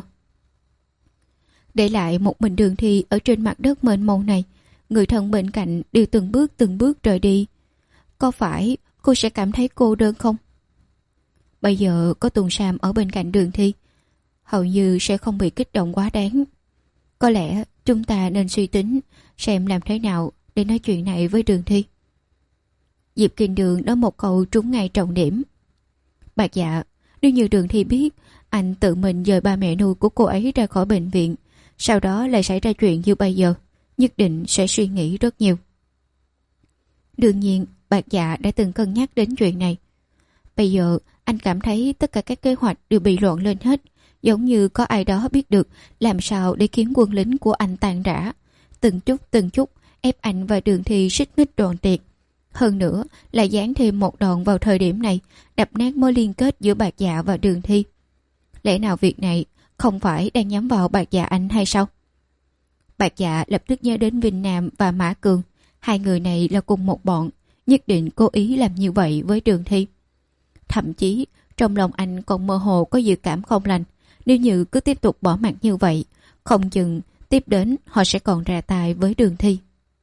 Để lại một mình Đường Thi ở trên mặt đất mênh mông này, người thân bên cạnh đều từng bước từng bước rời đi. Có phải cô sẽ cảm thấy cô đơn không? Bây giờ có Tùng Sam ở bên cạnh Đường Thi, hầu như sẽ không bị kích động quá đáng. Có lẽ chúng ta nên suy tính xem làm thế nào để nói chuyện này với Đường Thi. Diệp Kinh Đường nói một câu trúng ngay trọng điểm. Bạch Dạ, nếu như Đường Thi biết anh tự mình dời ba mẹ nuôi của cô ấy ra khỏi bệnh viện, sau đó lại xảy ra chuyện như bây giờ, nhất định sẽ suy nghĩ rất nhiều. Đương nhiên, Bạch Dạ đã từng cân nhắc đến chuyện này. Bây giờ, anh cảm thấy tất cả các kế hoạch đều bị loạn lên hết, giống như có ai đó biết được làm sao để khiến quân lính của anh tan rã. Từng chút từng chút ép anh và Đường Thi xích mích đòn tiệt. Hơn nữa, lại dán thêm một đòn vào thời điểm này, đập nát mối liên kết giữa Bạch Dạ và Đường Thi. Lẽ nào việc này không phải đang nhắm vào Bạch Dạ anh hay sao? Bạch Dạ lập tức nhớ đến Vinh Nam và Mã Cường. Hai người này là cùng một bọn, nhất định cố ý làm như vậy với Đường Thi. Thậm chí, trong lòng anh còn mơ hồ có dự cảm không lành. Nếu như cứ tiếp tục bỏ mặc như vậy, không chừng tiếp đến họ sẽ còn ra tay với Đường Thi.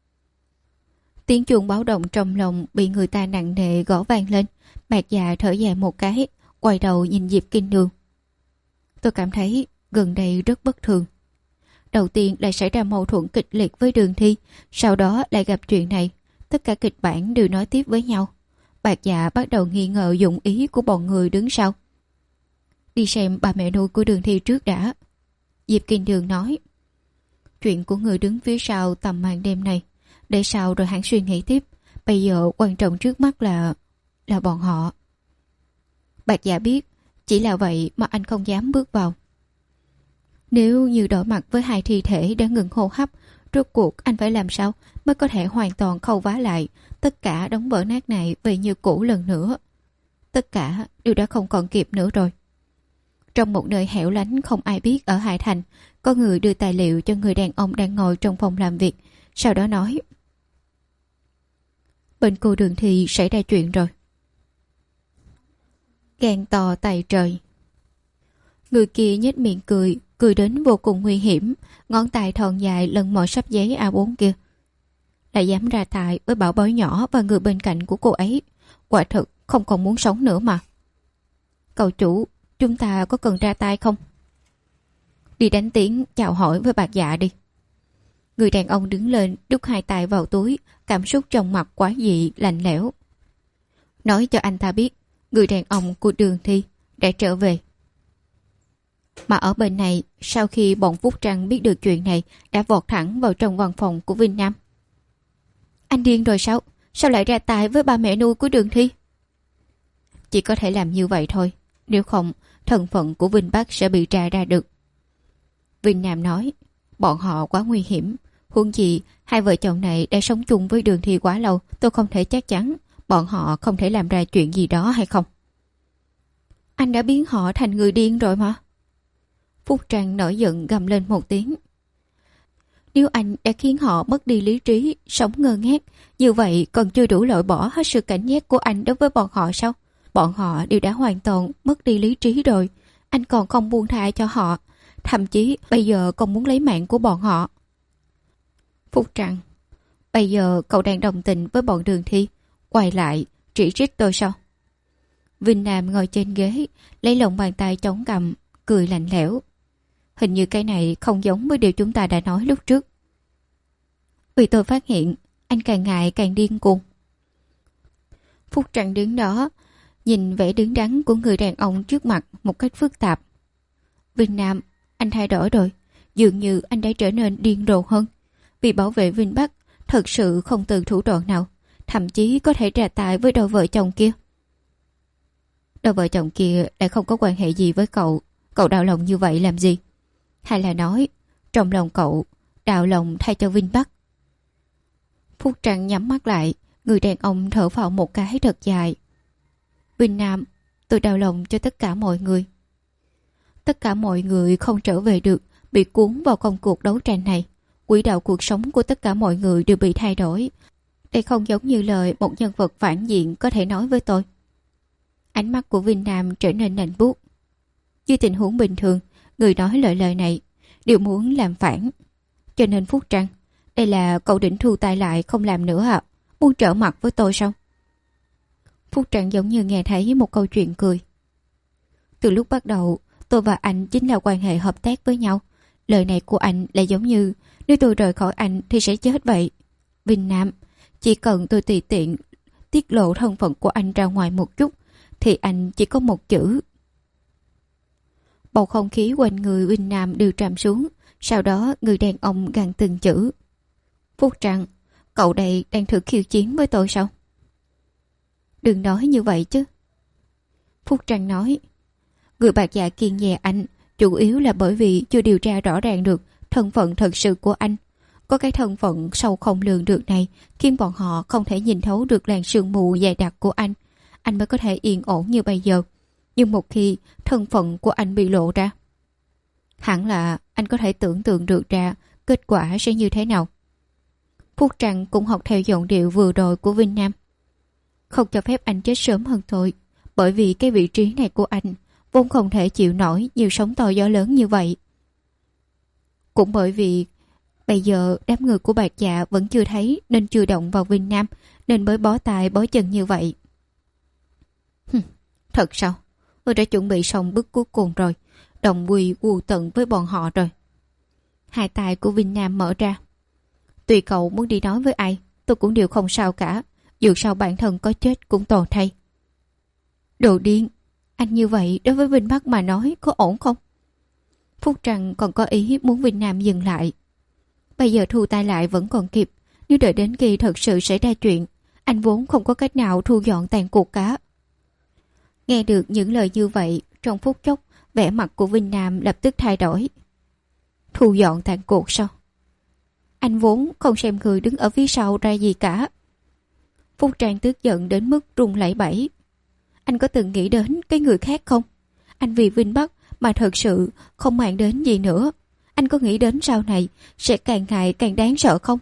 Tiếng chuông báo động trong lòng bị người ta nặng nề gõ vang lên. Bạch Dạ thở dài một cái, quay đầu nhìn Diệp Kinh Đường. Tôi cảm thấy gần đây rất bất thường. Đầu tiên lại xảy ra mâu thuẫn kịch liệt với Đường Thi, sau đó lại gặp chuyện này. Tất cả kịch bản đều nói tiếp với nhau. Bạch Dạ bắt đầu nghi ngờ dụng ý của bọn người đứng sau. Đi xem bà mẹ nuôi của Đường Thi trước đã. Diệp Kinh Đường nói. Chuyện của người đứng phía sau tầm màn đêm này Để sau rồi hãng suy nghĩ tiếp. Bây giờ quan trọng trước mắt là Là bọn họ. Bạch Dạ biết, chỉ là vậy mà anh không dám bước vào. Nếu như đối mặt với hai thi thể đã ngừng hô hấp, rốt cuộc anh phải làm sao mới có thể hoàn toàn khâu vá lại tất cả đống vỡ nát này về như cũ lần nữa. Tất cả đều đã không còn kịp nữa rồi. Trong một nơi hẻo lánh không ai biết ở Hải Thành, có người đưa tài liệu cho người đàn ông đang ngồi trong phòng làm việc, sau đó nói: bên cô Đường Thi xảy ra chuyện rồi. Gan to tay trời. Người kia nhếch miệng cười, cười đến vô cùng nguy hiểm, ngón tay thon dài lần mỏi sắp giấy A bốn kia. Lại dám ra tay với bảo bối nhỏ và người bên cạnh của cô ấy, quả thực không còn muốn sống nữa mà. Cậu chủ, chúng ta có cần ra tay không? Đi đánh tiếng chào hỏi với Bạch Dạ đi. Người đàn ông đứng lên, đút hai tay vào túi, cảm xúc trong mặt quá dị, lạnh lẽo. Nói cho anh ta biết, người đàn ông của Đường Thi đã trở về. Mà ở bên này, sau khi bọn Phúc Trăng biết được chuyện này, đã vọt thẳng vào trong văn phòng của Vinh Nam. Anh điên rồi sao? Sao lại ra tay với ba mẹ nuôi của Đường Thi? Chỉ có thể làm như vậy thôi, nếu không, thân phận của Vinh Bắc sẽ bị tra ra được. Vinh Nam nói, bọn họ quá nguy hiểm. Huống gì, hai vợ chồng này đã sống chung với Đường Thi quá lâu, tôi không thể chắc chắn bọn họ không thể làm ra chuyện gì đó hay không. Anh đã biến họ thành người điên rồi mà. Phúc Trăng nổi giận gầm lên một tiếng. Nếu anh đã khiến họ mất đi lý trí, sống ngơ ngác, như vậy còn chưa đủ loại bỏ hết sự cảnh giác của anh đối với bọn họ sao? Bọn họ đều đã hoàn toàn mất đi lý trí rồi. Anh còn không buông tha cho họ. Thậm chí bây giờ còn muốn lấy mạng của bọn họ. Phúc Trăng, bây giờ cậu đang đồng tình với bọn Đường Thi, quay lại chỉ trích tôi sao? Vinh Nam ngồi trên ghế, lấy lòng bàn tay chống cằm, cười lạnh lẽo. Hình như cái này không giống với điều chúng ta đã nói lúc trước. Vì tôi phát hiện anh càng ngày càng điên cuồng. Phúc Trăng đứng đó, nhìn vẻ đứng đắn của người đàn ông trước mặt một cách phức tạp. Vinh Nam, anh thay đổi rồi. Dường như anh đã trở nên điên rồ hơn. Vì bảo vệ Vinh Bắc, thật sự không từ thủ đoạn nào, thậm chí có thể ra tay với đôi vợ chồng kia. Đôi vợ chồng kia lại không có quan hệ gì với cậu. Cậu đau lòng như vậy làm gì? Hay là nói, trong lòng cậu đau lòng thay cho Vinh Bắc? Phúc Trăng nhắm mắt lại, người đàn ông thở vào một cái thật dài. Vinh Nam, tôi đau lòng cho tất cả mọi người. Tất cả mọi người không trở về được, bị cuốn vào công cuộc đấu tranh này. Quỹ đạo cuộc sống của tất cả mọi người đều bị thay đổi. Đây không giống như lời một nhân vật phản diện có thể nói với tôi. Ánh mắt của Vinh Nam trở nên lạnh buốt. Dưới tình huống bình thường, người nói lời lời này đều muốn làm phản. Cho nên Phúc Trăng, đây là cậu định thu tay lại không làm nữa à? Muốn trở mặt với tôi sao? Phúc Trăng giống như nghe thấy một câu chuyện cười. Từ lúc bắt đầu, tôi và anh chính là quan hệ hợp tác với nhau. Lời này của anh là giống như nếu tôi rời khỏi anh thì sẽ chết vậy. Vinh Nam, chỉ cần tôi tùy tiện tiết lộ thân phận của anh ra ngoài một chút thì anh chỉ có một chữ. Bầu không khí quanh người Vinh Nam đều trầm xuống. Sau đó người đàn ông gằn từng chữ. Phúc Trăng, cậu đây đang thử khiêu chiến với tôi sao? Đừng nói như vậy chứ. Phúc Trăng nói, người Bạch Dạ kiêng dè anh chủ yếu là bởi vì chưa điều tra rõ ràng được thân phận thật sự của anh. Có cái thân phận sâu không lường được này khiến bọn họ không thể nhìn thấu được làn sương mù dày đặc của anh. Anh mới có thể yên ổn như bây giờ. Nhưng một khi thân phận của anh bị lộ ra, hẳn là anh có thể tưởng tượng được ra kết quả sẽ như thế nào. Phúc Trăng cũng học theo giọng điệu vừa rồi của Vinh Nam. Không cho phép anh chết sớm hơn tôi, bởi vì cái vị trí này của anh vốn không thể chịu nổi nhiều sóng to gió lớn như vậy. Cũng bởi vì bây giờ đám người của Bạch Dạ vẫn chưa thấy nên chưa động vào Vinh Nam, nên mới bó tay bó chân như vậy. Hừm, thật sao? Tôi đã chuẩn bị xong bước cuối cùng rồi, đồng quy vô tận với bọn họ rồi. Hai tay của Vinh Nam mở ra. Tùy cậu muốn đi nói với ai, tôi cũng đều không sao cả. Dù sao bản thân có chết cũng tồi thay. Đồ điên, anh như vậy đối với Vinh Bắc mà nói có ổn không? Phúc Trăng còn có ý muốn Vinh Nam dừng lại. Bây giờ thu tay lại vẫn còn kịp. Nếu đợi đến khi thật sự xảy ra chuyện, anh vốn không có cách nào thu dọn tàn cuộc cả. Nghe được những lời như vậy, trong phút chốc, vẻ mặt của Vinh Nam lập tức thay đổi. Thu dọn tàn cuộc sao? Anh vốn không xem người đứng ở phía sau ra gì cả. Phúc Trang tức giận đến mức run lẩy bẩy. Anh có từng nghĩ đến cái người khác không? Anh vì Vinh Bắc mà thật sự không mang đến gì nữa. Anh có nghĩ đến sau này sẽ càng ngày càng đáng sợ không?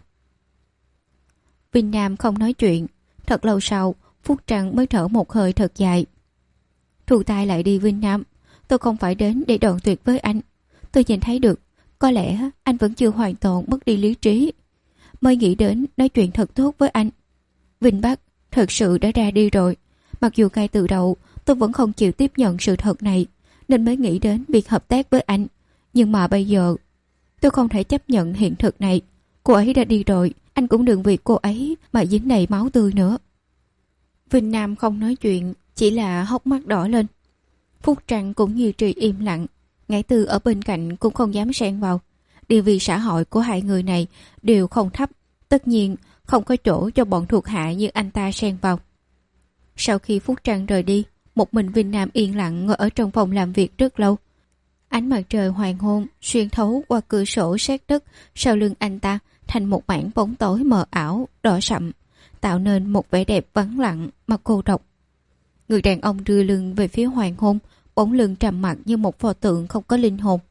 Vinh Nam không nói chuyện. Thật lâu sau, Phúc Trăng mới thở một hơi thật dài. Thu tay lại đi Vinh Nam. Tôi không phải đến để đoạn tuyệt với anh. Tôi nhìn thấy được, có lẽ anh vẫn chưa hoàn toàn mất đi lý trí. Mới nghĩ đến nói chuyện thật tốt với anh. Vinh Bắc thật sự đã ra đi rồi. Mặc dù ngay từ đầu tôi vẫn không chịu tiếp nhận sự thật này, nên mới nghĩ đến việc hợp tác với anh. Nhưng mà bây giờ tôi không thể chấp nhận hiện thực này. Cô ấy đã đi rồi, anh cũng đừng vì cô ấy mà dính đầy máu tươi nữa. Vinh Nam không nói chuyện, chỉ là hốc mắt đỏ lên. Phúc Trăng cũng như trì im lặng. Ngải Tư ở bên cạnh cũng không dám xen vào. Địa vị xã hội của hai người này đều không thấp, tất nhiên không có chỗ cho bọn thuộc hạ như anh ta xen vào. Sau khi Phúc Trăng rời đi, một mình Vinh Nam yên lặng ngồi ở trong phòng làm việc rất lâu. Ánh mặt trời hoàng hôn xuyên thấu qua cửa sổ sát đất sau lưng anh ta thành một mảng bóng tối mờ ảo, đỏ sậm, tạo nên một vẻ đẹp vắng lặng mà cô độc. Người đàn ông đưa lưng về phía hoàng hôn, bóng lưng trầm mặc như một pho tượng không có linh hồn.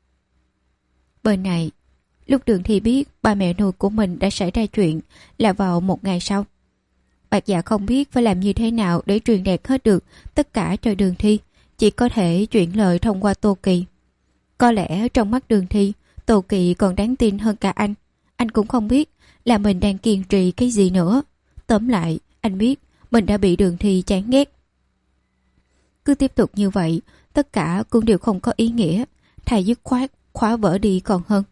Bên này, lúc Đường Thi biết ba mẹ nuôi của mình đã xảy ra chuyện là vào một ngày sau. Bạch Dạ không biết phải làm như thế nào để truyền đạt hết được tất cả cho Đường Thi, chỉ có thể chuyển lời thông qua Tô Kỳ. Có lẽ trong mắt Đường Thi, Tô Kỳ còn đáng tin hơn cả anh. Anh cũng không biết là mình đang kiên trì cái gì nữa. Tóm lại, anh biết mình đã bị Đường Thi chán ghét. Cứ tiếp tục như vậy, tất cả cũng đều không có ý nghĩa, thà dứt khoát khóa vỡ đi còn hơn.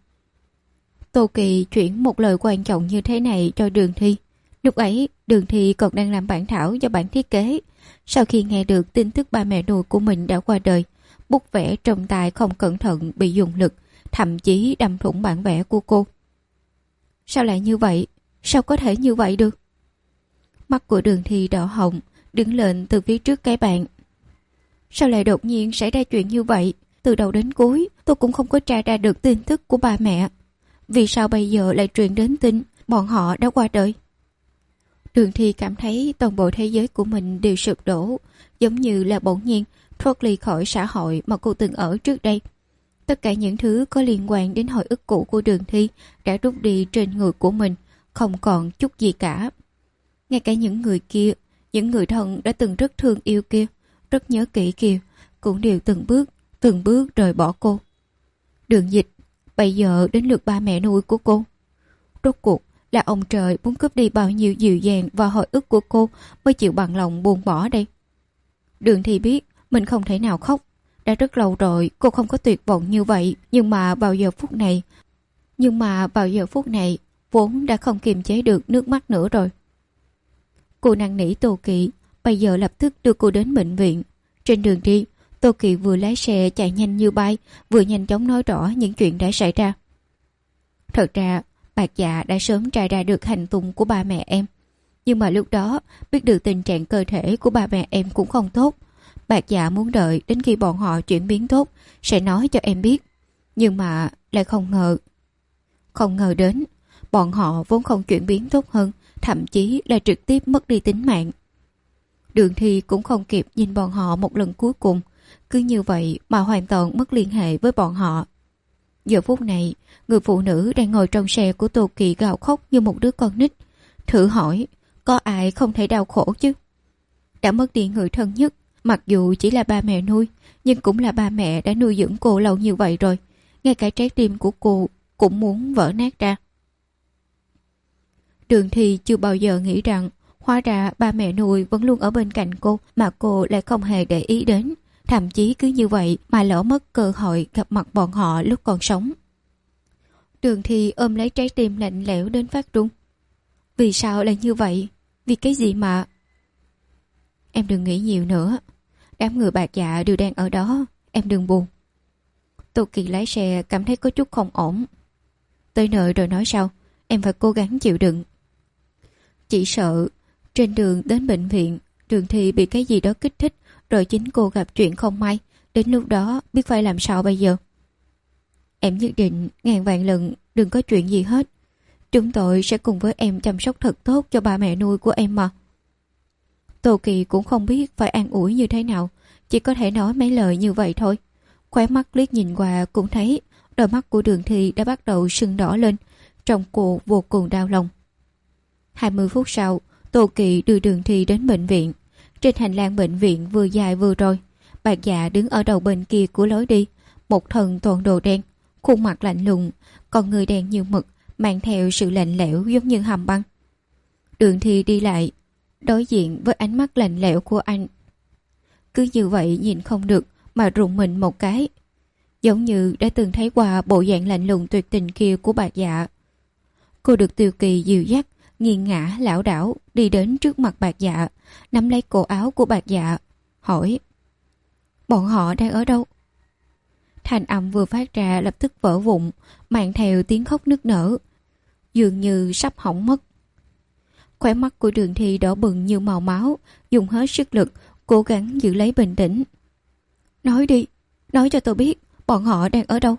Tô Kỳ chuyển một lời quan trọng như thế này cho Đường Thi. Lúc ấy, Đường Thi còn đang làm bản thảo cho bản thiết kế. Sau khi nghe được tin tức ba mẹ nuôi của mình đã qua đời, bút vẽ trong tay không cẩn thận bị dùng lực, thậm chí đâm thủng bản vẽ của cô. Sao lại như vậy? Sao có thể như vậy được? Mắt của Đường Thi đỏ hồng, đứng lên từ phía trước cái bàn. Sao lại đột nhiên xảy ra chuyện như vậy? Từ đầu đến cuối, tôi cũng không có tra ra được tin tức của ba mẹ. Vì sao bây giờ lại truyền đến tin bọn họ đã qua đời? Đường Thi cảm thấy toàn bộ thế giới của mình đều sụp đổ, giống như là bỗng nhiên thoát ly khỏi xã hội mà cô từng ở trước đây. Tất cả những thứ có liên quan đến hồi ức cũ của Đường Thi đã rút đi trên người của mình, không còn chút gì cả. Ngay cả những người kia, những người thân đã từng rất thương yêu kia, rất nhớ kỹ kia, cũng đều từng bước, từng bước rời bỏ cô. Đường Dịch, bây giờ đến lượt ba mẹ nuôi của cô. Rốt cuộc là ông trời muốn cướp đi bao nhiêu dịu dàng và hồi ức của cô mới chịu bằng lòng buông bỏ đây. Đường Thi biết mình không thể nào khóc. Đã rất lâu rồi cô không có tuyệt vọng như vậy, nhưng mà vào giờ phút này, nhưng mà vào giờ phút này vốn đã không kiềm chế được nước mắt nữa rồi. Cô năn nỉ Tô Kỳ bây giờ lập tức đưa cô đến bệnh viện. Trên đường đi, Tô Kỳ vừa lái xe chạy nhanh như bay, vừa nhanh chóng nói rõ những chuyện đã xảy ra. Thật ra, Bạch Dạ đã sớm tra ra được hành tung của ba mẹ em. Nhưng mà lúc đó, biết được tình trạng cơ thể của ba mẹ em cũng không tốt. Bạch Dạ muốn đợi đến khi bọn họ chuyển biến tốt, sẽ nói cho em biết. Nhưng mà lại không ngờ. Không ngờ đến, bọn họ vốn không chuyển biến tốt hơn, thậm chí là trực tiếp mất đi tính mạng. Đường Thi cũng không kịp nhìn bọn họ một lần cuối cùng, cứ như vậy mà hoàn toàn mất liên hệ với bọn họ. Giờ phút này, người phụ nữ đang ngồi trong xe của Tô Kỳ gào khóc như một đứa con nít. Thử hỏi, có ai không thể đau khổ chứ? Đã mất đi người thân nhất, mặc dù chỉ là ba mẹ nuôi, nhưng cũng là ba mẹ đã nuôi dưỡng cô lâu như vậy rồi. Ngay cả trái tim của cô cũng muốn vỡ nát ra. Đường Thi chưa bao giờ nghĩ rằng hóa ra ba mẹ nuôi vẫn luôn ở bên cạnh cô mà cô lại không hề để ý đến. Thậm chí cứ như vậy mà lỡ mất cơ hội gặp mặt bọn họ lúc còn sống. Đường Thi ôm lấy trái tim lạnh lẽo đến phát run. Vì sao lại như vậy? Vì cái gì mà... Em đừng nghĩ nhiều nữa. Đám người Bạch Dạ đều đang ở đó. Em đừng buồn. Tô Kỳ lái xe cảm thấy có chút không ổn. Tới nơi rồi nói sau. em phải cố gắng chịu đựng. Chỉ sợ trên đường đến bệnh viện, Đường Thi bị cái gì đó kích thích, rồi chính cô gặp chuyện không may, đến lúc đó biết phải làm sao bây giờ. Em nhất định ngàn vạn lần đừng có chuyện gì hết. Chúng tôi sẽ cùng với em chăm sóc thật tốt cho ba mẹ nuôi của em mà. Tô Kỳ cũng không biết phải an ủi như thế nào, chỉ có thể nói mấy lời như vậy thôi. Khóe mắt liếc nhìn qua cũng thấy đôi mắt của Đường Thi đã bắt đầu sưng đỏ lên, trông cô vô cùng đau lòng. hai mươi phút sau, Tô Kỳ đưa Đường Thi đến bệnh viện. Trên hành lang bệnh viện vừa dài vừa rồi, Bạc Dạ đứng ở đầu bên kia của lối đi, một thân toàn đồ đen, khuôn mặt lạnh lùng, con người đen như mực, mang theo sự lạnh lẽo giống như hầm băng. Đường Thi đi lại, đối diện với ánh mắt lạnh lẽo của anh. Cứ như vậy nhìn không được mà rùng mình một cái, giống như đã từng thấy qua bộ dạng lạnh lùng tuyệt tình kia của Bạc Dạ. Cô được Tiêu Kỳ dìu dắt, nghiêng ngã lảo đảo đi đến trước mặt Bạc Dạ, nắm lấy cổ áo của Bạc Dạ, hỏi: bọn họ đang ở đâu? Thanh âm vừa phát ra lập tức vỡ vụn, mang theo tiếng khóc nức nở, dường như sắp hỏng mất. Khóe mắt của Đường Thi đỏ bừng như màu máu, dùng hết sức lực cố gắng giữ lấy bình tĩnh. Nói đi, nói cho tôi biết bọn họ đang ở đâu.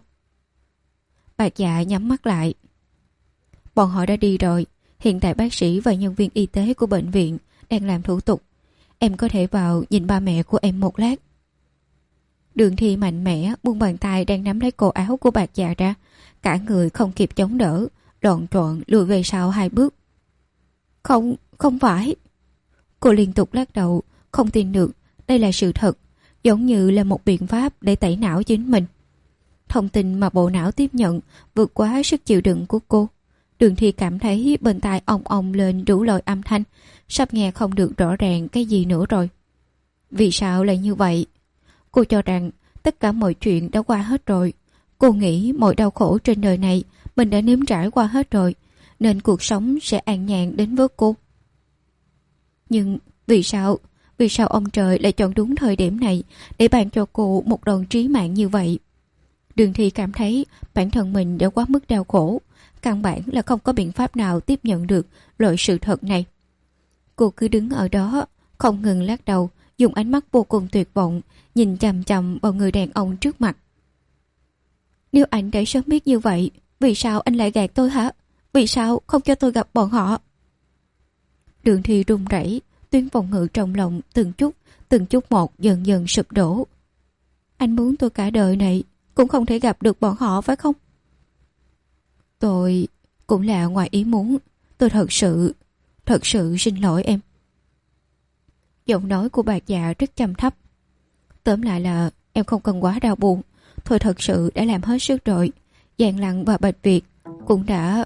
Bạc Dạ nhắm mắt lại. Bọn họ đã đi rồi. Hiện tại bác sĩ và nhân viên y tế của bệnh viện đang làm thủ tục. Em có thể vào nhìn ba mẹ của em một lát. Đường Thi mạnh mẽ buông bàn tay đang nắm lấy cổ áo của Bạc Dạ ra, cả người không kịp chống đỡ, loạn trọn lùi về sau hai bước. Không, không phải. Cô liên tục lắc đầu, không tin được đây là sự thật, giống như là một biện pháp để tẩy não chính mình. Thông tin mà bộ não tiếp nhận vượt quá sức chịu đựng của cô. Đường Thi cảm thấy bên tai ong ong lên đủ loại âm thanh, sắp nghe không được rõ ràng cái gì nữa rồi. Vì sao lại như vậy? Cô cho rằng tất cả mọi chuyện đã qua hết rồi. Cô nghĩ mọi đau khổ trên đời này mình đã nếm trải qua hết rồi, nên cuộc sống sẽ an nhàn đến với cô. Nhưng vì sao, vì sao ông trời lại chọn đúng thời điểm này để ban cho cô một đòn trí mạng như vậy? Đường Thi cảm thấy bản thân mình đã quá mức đau khổ, căn bản là không có biện pháp nào tiếp nhận được loại sự thật này. Cô cứ đứng ở đó, không ngừng lắc đầu, dùng ánh mắt vô cùng tuyệt vọng, nhìn chằm chằm vào người đàn ông trước mặt. Nếu anh đã sớm biết như vậy, vì sao anh lại gạt tôi hả? Vì sao không cho tôi gặp bọn họ? Đường Thi run rẩy, tuyến phòng ngự trong lòng từng chút, từng chút một dần dần sụp đổ. Anh muốn tôi cả đời này cũng không thể gặp được bọn họ phải không? Tôi cũng là ngoài ý muốn. Tôi thật sự, thật sự xin lỗi em. Giọng nói của Bạc Dạ rất trầm thấp. Tóm lại là em không cần quá đau buồn. Tôi thật sự đã làm hết sức rồi. Giang Lăng và Bạch Việt cũng đã...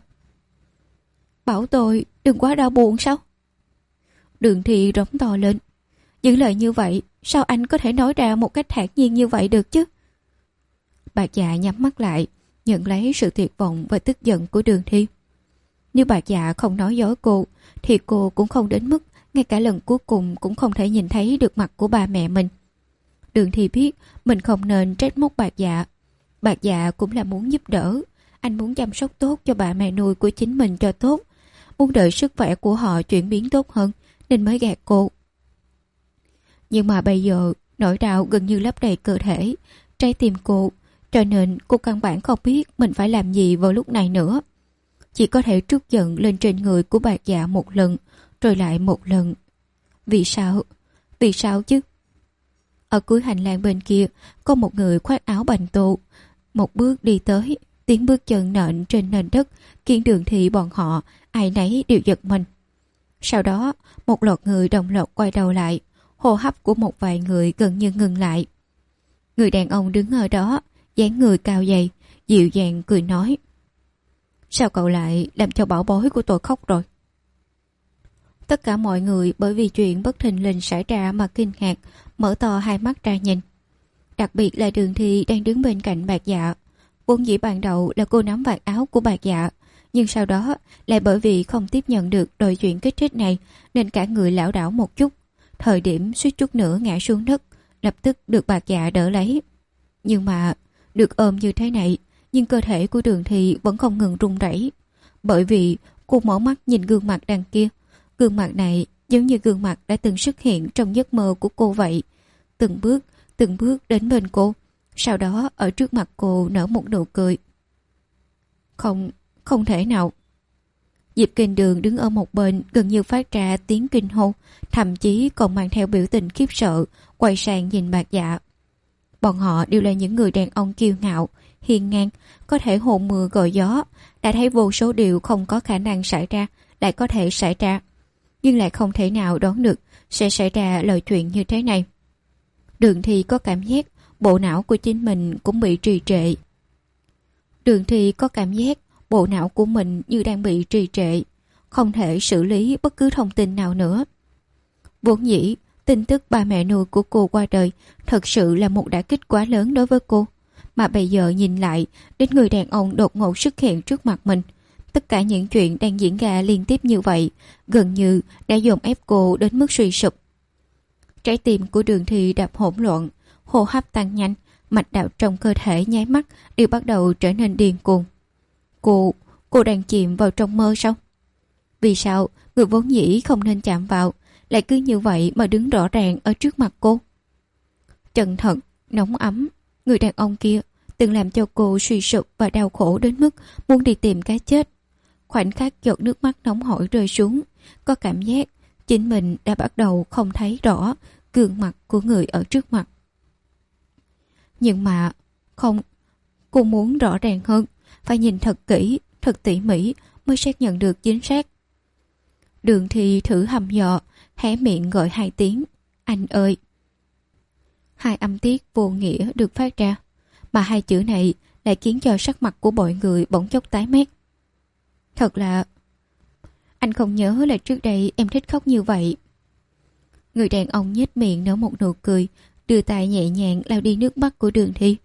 Bảo tôi đừng quá đau buồn sao? Đường Thi rống to lên. Những lời như vậy, sao anh có thể nói ra một cách thản nhiên như vậy được chứ? Bạc Dạ nhắm mắt lại, nhận lấy sự tuyệt vọng và tức giận của Đường Thi. Nếu Bạc Dạ không nói dối cô, thì cô cũng không đến mức ngay cả lần cuối cùng cũng không thể nhìn thấy được mặt của ba mẹ mình. Đường Thi biết mình không nên trách móc Bạc Dạ. Bạc Dạ cũng là muốn giúp đỡ. Anh muốn chăm sóc tốt cho bà mẹ nuôi của chính mình cho tốt, muốn đợi sức khỏe của họ chuyển biến tốt hơn nên mới gạt cô. Nhưng mà bây giờ nỗi đau gần như lấp đầy cơ thể, trái tim cô, cho nên cô căn bản không biết mình phải làm gì vào lúc này nữa. Chỉ có thể trút giận lên trên người của Bạc Dạ một lần, rồi lại một lần. Vì sao? Vì sao chứ? Ở cuối hành lang bên kia có một người khoác áo bành tô, một bước đi tới, tiếng bước chân nện trên nền đất khiến Đường Thi bọn họ ai nấy đều giật mình. Sau đó một loạt người đồng loạt quay đầu lại, hô hấp của một vài người gần như ngừng lại. Người đàn ông đứng ở đó, dáng người cao dày, dịu dàng cười nói: Sao cậu lại làm cho bảo bối của tôi khóc rồi? Tất cả mọi người bởi vì chuyện bất thình lình xảy ra mà kinh ngạc, mở to hai mắt ra nhìn. Đặc biệt là Đường Thi đang đứng bên cạnh Bạc Dạ. Vốn dĩ ban đầu là cô nắm vạt áo của Bạc Dạ, nhưng sau đó lại bởi vì không tiếp nhận được đôi chuyện kích thích này nên cả người lảo đảo một chút. Thời điểm suýt chút nữa ngã xuống đất, lập tức được Bạc Dạ đỡ lấy. Nhưng mà được ôm như thế này, nhưng cơ thể của Đường Thi vẫn không ngừng run rẩy. bởi vì cô mở mắt nhìn gương mặt đằng kia. Gương mặt này giống như gương mặt đã từng xuất hiện trong giấc mơ của cô vậy. Từng bước, từng bước đến bên cô, sau đó ở trước mặt cô nở một nụ cười. Không, không thể nào. Diệp Kinh Đường đứng ở một bên gần như phát ra tiếng kinh hô, thậm chí còn mang theo biểu tình khiếp sợ, quay sang nhìn Bạc Dạ. Bọn họ đều là những người đàn ông kiêu ngạo, hiên ngang, có thể hồn mưa gọi gió, đã thấy vô số điều không có khả năng xảy ra, lại có thể xảy ra. Nhưng lại không thể nào đoán được sẽ xảy ra lời chuyện như thế này. Đường Thi có cảm giác bộ não của chính mình cũng bị trì trệ. Đường Thi có cảm giác bộ não của mình như đang bị trì trệ, không thể xử lý bất cứ thông tin nào nữa. Vốn dĩ, tin tức ba mẹ nuôi của cô qua đời thật sự là một đả kích quá lớn đối với cô. Mà bây giờ nhìn lại, đến người đàn ông đột ngột xuất hiện trước mặt mình. Tất cả những chuyện đang diễn ra liên tiếp như vậy, gần như đã dồn ép cô đến mức suy sụp. Trái tim của Đường Thi đập hỗn loạn, hô hấp tăng nhanh, mạch đạo trong cơ thể nháy mắt đều bắt đầu trở nên điên cuồng. Cô, cô đang chìm vào trong mơ sao? Vì sao người vốn dĩ không nên chạm vào, lại cứ như vậy mà đứng rõ ràng ở trước mặt cô? Chân thật, nóng ấm, người đàn ông kia từng làm cho cô suy sụp và đau khổ đến mức muốn đi tìm cái chết. Khoảnh khắc giọt nước mắt nóng hổi rơi xuống, có cảm giác chính mình đã bắt đầu không thấy rõ gương mặt của người ở trước mặt. Nhưng mà không, cô muốn rõ ràng hơn, phải nhìn thật kỹ, thật tỉ mỉ mới xác nhận được chính xác. Đường Thi thử hăm dọ, hé miệng gọi hai tiếng, anh ơi. Hai âm tiết vô nghĩa được phát ra, mà hai chữ này lại khiến cho sắc mặt của mọi người bỗng chốc tái mét. Thật là... Anh không nhớ là trước đây em thích khóc như vậy. Người đàn ông nhếch miệng nở một nụ cười, đưa tay nhẹ nhàng lau đi nước mắt của Đường Thi.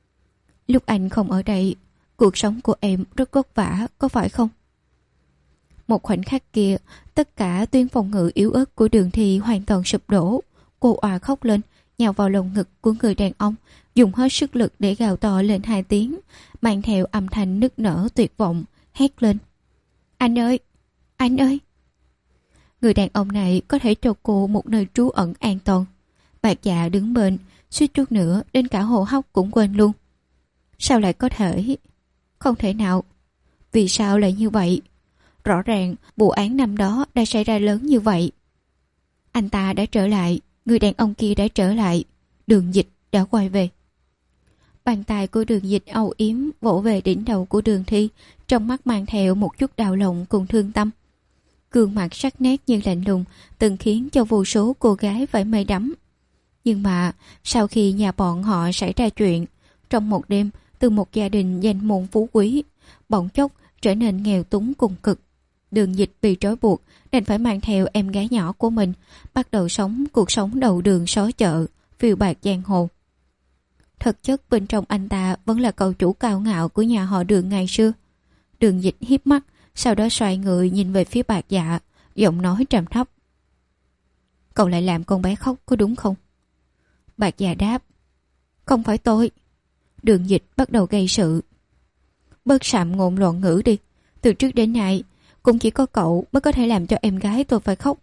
Lúc anh không ở đây, cuộc sống của em rất vất vả, có phải không? Một khoảnh khắc kia, tất cả tuyến phòng ngự yếu ớt của Đường Thi hoàn toàn sụp đổ. Cô òa khóc lên, nhào vào lồng ngực của người đàn ông, dùng hết sức lực để gào to lên hai tiếng, mang theo âm thanh nức nở tuyệt vọng, hét lên. Anh ơi! Anh ơi! Người đàn ông này có thể cho cô một nơi trú ẩn an toàn. Bạc Dạ đứng bên, suýt chút nữa đến cả hô hấp cũng quên luôn. Sao lại có thể? Không thể nào. Vì sao lại như vậy? Rõ ràng vụ án năm đó đã xảy ra lớn như vậy. Anh ta đã trở lại, người đàn ông kia đã trở lại, Đường Dịch đã quay về. Bàn tay của Đường Dịch âu yếm vỗ về đỉnh đầu của Đường Thi, trong mắt mang theo một chút đau lòng cùng thương tâm. Gương mặt sắc nét như lạnh lùng từng khiến cho vô số cô gái phải mê đắm. Nhưng mà sau khi nhà bọn họ xảy ra chuyện, trong một đêm từ một gia đình danh môn phú quý, bỗng chốc trở nên nghèo túng cùng cực. Đường Dịch bị trói buộc, đành phải mang theo em gái nhỏ của mình, bắt đầu sống cuộc sống đầu đường xó chợ, phiêu bạt giang hồ. Thực chất bên trong anh ta vẫn là cậu chủ cao ngạo của nhà họ Đường ngày xưa. Đường Dịch hiếp mắt, sau đó xoay người nhìn về phía Bạc Dạ, giọng nói trầm thấp. Cậu lại làm con bé khóc có đúng không? Bạc Dạ đáp. Không phải tôi. Đường Dịch bắt đầu gây sự. Bớt sạm ngôn loạn ngữ đi. Từ trước đến nay, cũng chỉ có cậu mới có thể làm cho em gái tôi phải khóc.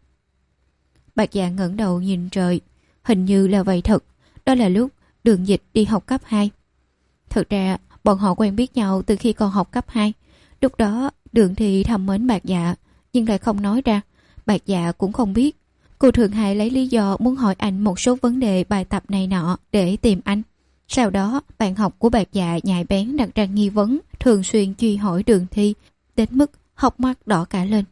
Bạc Dạ ngẩng đầu nhìn trời. Hình như là vậy thật. Đó là lúc Đường Dịch đi học cấp hai. Thực ra, bọn họ quen biết nhau từ khi còn học cấp hai. Lúc đó, Đường Thi thầm mến Bạc Dạ, nhưng lại không nói ra. Bạc Dạ cũng không biết. Cô thường hay lấy lý do muốn hỏi anh một số vấn đề bài tập này nọ để tìm anh. Sau đó, bạn học của Bạc Dạ nhạy bén đặt ra nghi vấn, thường xuyên truy hỏi Đường Thi, đến mức hốc mắt đỏ cả lên.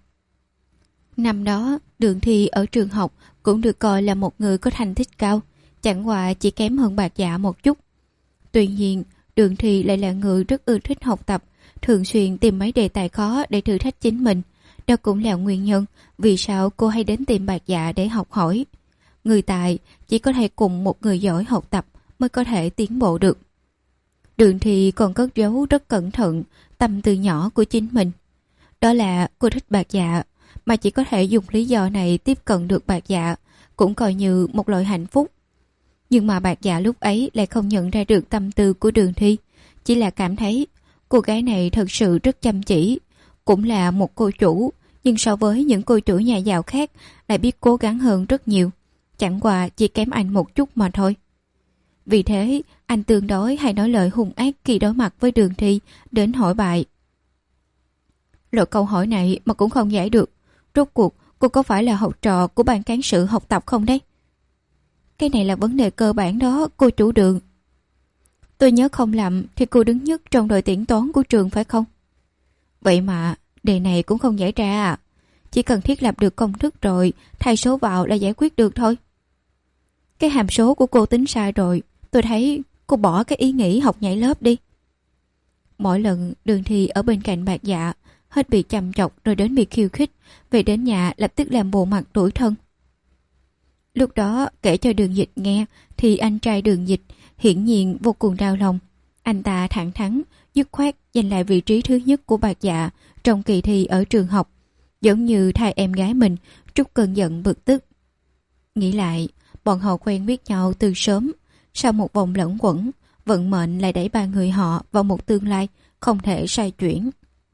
Năm đó, Đường Thi ở trường học cũng được coi là một người có thành tích cao, chẳng qua chỉ kém hơn Bạc Dạ một chút. Tuy nhiên, Đường Thi lại là người rất ưa thích học tập, thường xuyên tìm mấy đề tài khó để thử thách chính mình. Đó cũng là nguyên nhân vì sao cô hay đến tìm Bạc Dạ để học hỏi. Người tài chỉ có thể cùng một người giỏi học tập mới có thể tiến bộ được. Đường Thi còn cất giấu rất cẩn thận tâm tư nhỏ của chính mình. Đó là cô thích Bạc Dạ, mà chỉ có thể dùng lý do này tiếp cận được Bạc Dạ, cũng coi như một loại hạnh phúc. Nhưng mà Bạc Dạ lúc ấy lại không nhận ra được tâm tư của Đường Thi, chỉ là cảm thấy cô gái này thật sự rất chăm chỉ. cũng là một cô chủ, nhưng so với những cô chủ nhà giàu khác lại biết cố gắng hơn rất nhiều. Chẳng qua chỉ kém anh một chút mà thôi. Vì thế, anh tương đối hay nói lời hung ác khi đối mặt với Đường Thi đến hỏi bại. Loại câu hỏi này mà cũng không giải được. Rốt cuộc, cô có phải là học trò của ban cán sự học tập không đấy? Cái này là vấn đề cơ bản đó, cô chủ Đường. Tôi nhớ không lầm thì cô đứng nhất trong đội tuyển toán của trường phải không? Vậy mà, đề này cũng không giải ra à? Chỉ cần thiết lập được công thức rồi, thay số vào là giải quyết được thôi. Cái hàm số của cô tính sai rồi. Tôi thấy cô bỏ cái ý nghĩ học nhảy lớp đi. Mỗi lần Đường Thi ở bên cạnh Bạc Dạ, hết bị chăm chọc rồi đến bị khiêu khích, về đến nhà lập tức làm bộ mặt tủi thân. Lúc đó kể cho Đường Dịch nghe thì anh trai Đường Dịch hiển nhiên vô cùng đau lòng. Anh ta thẳng thắn, dứt khoát giành lại vị trí thứ nhất của Bạc Dạ trong kỳ thi ở trường học, giống như thay em gái mình trút cơn giận bực tức. Nghĩ lại, bọn họ quen biết nhau từ sớm, sau một vòng lẫn quẩn, vận mệnh lại đẩy ba người họ vào một tương lai không thể xoay chuyển.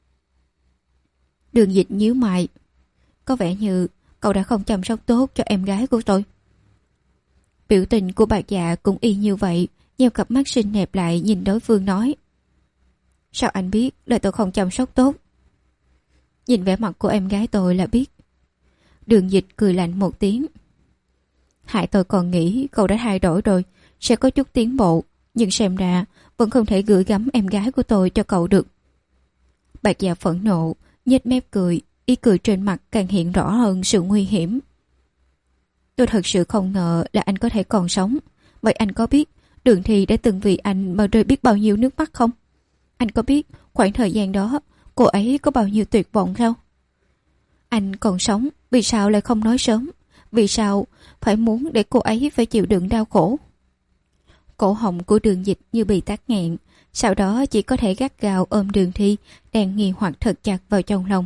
Đường Dịch nhíu mày. Có vẻ như cậu đã không chăm sóc tốt cho em gái của tôi. Biểu tình của Bạc Dạ cũng y như vậy, nheo cặp mắt xinh đẹp lại nhìn đối phương nói. Sao anh biết là tôi không chăm sóc tốt? Nhìn vẻ mặt của em gái tôi là biết. Đường Dịch cười lạnh một tiếng. Hại tôi còn nghĩ cậu đã thay đổi rồi, sẽ có chút tiến bộ, nhưng xem ra vẫn không thể gửi gắm em gái của tôi cho cậu được. Bạc Dạ phẫn nộ, nhếch mép cười, ý cười trên mặt càng hiện rõ hơn sự nguy hiểm. Tôi thật sự không ngờ là anh có thể còn sống. Vậy anh có biết Đường Thi đã từng vì anh mà rơi biết bao nhiêu nước mắt không? Anh có biết khoảng thời gian đó cô ấy có bao nhiêu tuyệt vọng không? Anh còn sống, vì sao lại không nói sớm? Vì sao phải muốn để cô ấy phải chịu đựng đau khổ? Cổ họng của Đường Dịch như bị tắc nghẹn, sau đó chỉ có thể gắt gao ôm Đường Thi đang nghi hoặc thật chặt vào trong lòng.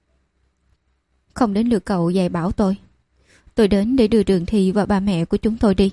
Không đến lượt cậu dạy bảo tôi. Tôi đến để đưa Đường Thi và ba mẹ của chúng tôi đi.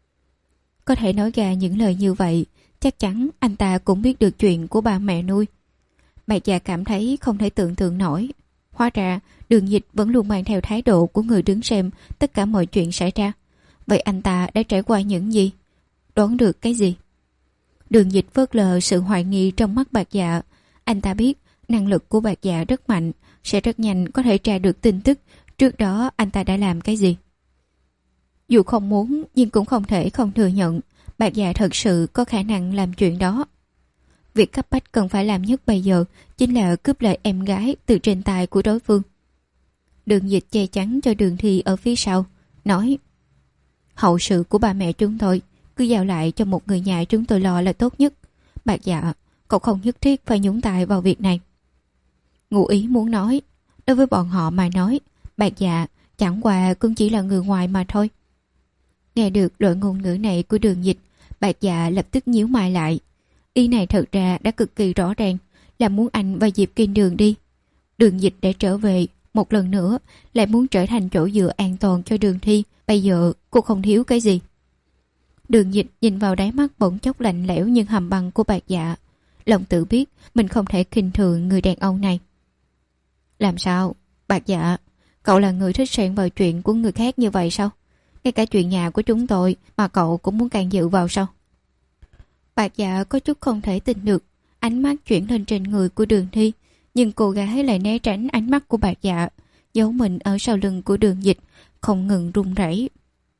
Có thể nói ra những lời như vậy, chắc chắn anh ta cũng biết được chuyện của ba mẹ nuôi. Bạc Dạ cảm thấy không thể tưởng tượng nổi. Hóa ra Đường Dịch vẫn luôn mang theo thái độ của người đứng xem tất cả mọi chuyện xảy ra. Vậy anh ta đã trải qua những gì? Đoán được cái gì? Đường Dịch phớt lờ sự hoài nghi trong mắt Bạc Dạ. Anh ta biết năng lực của Bạc Dạ rất mạnh, sẽ rất nhanh có thể tra được tin tức trước đó anh ta đã làm cái gì. Dù không muốn nhưng cũng không thể không thừa nhận Bạc Dạ thật sự có khả năng làm chuyện đó. Việc cấp bách cần phải làm nhất bây giờ chính là cướp lại em gái từ trên tay của đối phương. Đường Dịch che chắn cho Đường Thi ở phía sau, nói: hậu sự của ba mẹ chúng tôi cứ giao lại cho một người nhà chúng tôi lo là tốt nhất. Bạc Dạ, cậu không nhất thiết phải nhúng tay vào việc này. Ngụ ý muốn nói, đối với bọn họ mà nói, Bạc Dạ chẳng qua cũng chỉ là người ngoài mà thôi. Nghe được loại ngôn ngữ này của Đường Dịch, Bạc Dạ lập tức nhíu mày lại. Ý này thật ra đã cực kỳ rõ ràng, là muốn anh và Diệp Kiên Đường đi. Đường Dịch để trở về, một lần nữa lại muốn trở thành chỗ dựa an toàn cho Đường Thi. Bây giờ cô không thiếu cái gì? Đường Dịch nhìn vào đáy mắt bỗng chốc lạnh lẽo nhưng hầm băng của Bạc Dạ, lòng tự biết mình không thể khinh thường người đàn ông này. Làm sao? Bạc Dạ, cậu là người thích xen vào chuyện của người khác như vậy sao? Ngay cả chuyện nhà của chúng tôi mà cậu cũng muốn can dự vào sao? Bạc Dạ có chút không thể tin được, ánh mắt chuyển lên trên người của Đường Thi, nhưng cô gái lại né tránh ánh mắt của Bạc Dạ, giấu mình ở sau lưng của Đường Dịch, không ngừng run rẩy.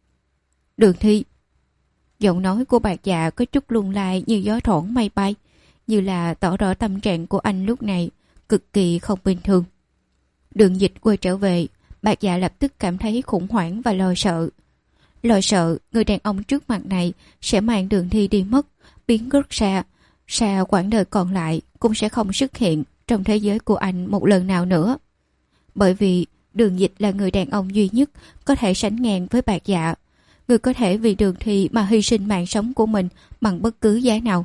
Đường Thi. Giọng nói của Bạc Dạ có chút lung lay như gió thoảng mây bay, như là tỏ rõ tâm trạng của anh lúc này cực kỳ không bình thường. Đường Dịch quay trở về, Bạc Dạ lập tức cảm thấy khủng hoảng và lo sợ. Lo sợ người đàn ông trước mặt này sẽ mang Đường Thi đi mất, biến rất xa, xa quãng đời còn lại cũng sẽ không xuất hiện trong thế giới của anh một lần nào nữa. Bởi vì Đường Dịch là người đàn ông duy nhất có thể sánh ngang với Bạc Dạ, người có thể vì Đường Thi mà hy sinh mạng sống của mình bằng bất cứ giá nào.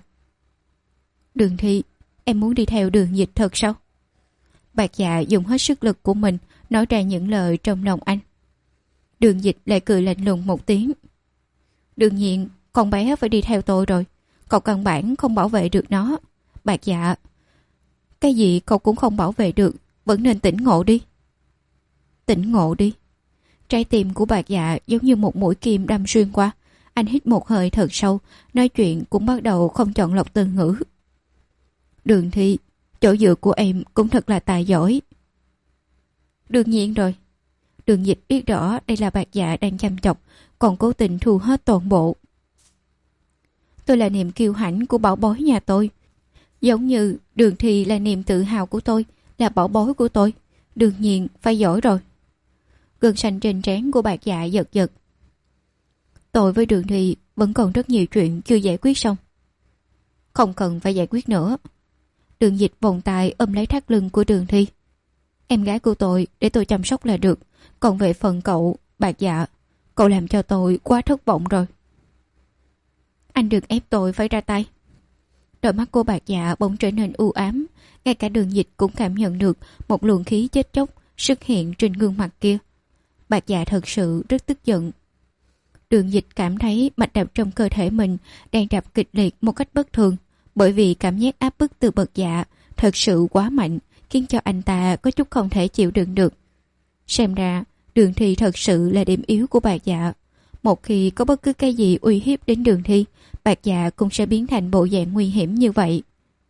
Đường Thi, em muốn đi theo Đường Dịch thật sao? Bạc Dạ dùng hết sức lực của mình nói ra những lời trong lòng anh. Đường Dịch lại cười lạnh lùng một tiếng. Đương nhiên con bé phải đi theo tôi rồi, cậu căn bản không bảo vệ được nó. Bạc Dạ, cái gì cậu cũng không bảo vệ được, vẫn nên tỉnh ngộ đi. Tỉnh ngộ đi. Trái tim của Bạc Dạ giống như một mũi kim đâm xuyên qua. Anh hít một hơi thật sâu, nói chuyện cũng bắt đầu không chọn lọc từ ngữ. Đường Thi, chỗ dựa của em cũng thật là tài giỏi. Đương nhiên rồi. Đường Dịch biết rõ đây là Bạc Dạ đang chăm chọc, còn cố tình thu hết toàn bộ. Tôi là niềm kiêu hãnh của bảo bối nhà tôi. Giống như Đường Thi là niềm tự hào của tôi, là bảo bối của tôi. Đương nhiên phải giỏi rồi. Gân xanh trên trán của Bạc Dạ giật giật. Tôi với Đường Thi vẫn còn rất nhiều chuyện chưa giải quyết xong. Không cần phải giải quyết nữa. Đường Dịch vòng tay ôm lấy thắt lưng của Đường Thi. Em gái của tôi để tôi chăm sóc là được. Còn về phần cậu, Bạc Dạ, cậu làm cho tôi quá thất vọng rồi. Anh đừng ép tôi phải ra tay. Đôi mắt của Bạc Dạ bỗng trở nên u ám. Ngay cả Đường Dịch cũng cảm nhận được một luồng khí chết chóc xuất hiện trên gương mặt kia. Bạc Dạ thật sự rất tức giận. Đường Dịch cảm thấy mạch đập trong cơ thể mình đang đập kịch liệt một cách bất thường, bởi vì cảm giác áp bức từ Bạc Dạ thật sự quá mạnh, khiến cho anh ta có chút không thể chịu đựng được. Xem ra Đường Thi thật sự là điểm yếu của Bạc Dạ. Một khi có bất cứ cái gì uy hiếp đến Đường Thi, Bạc Dạ cũng sẽ biến thành bộ dạng nguy hiểm như vậy.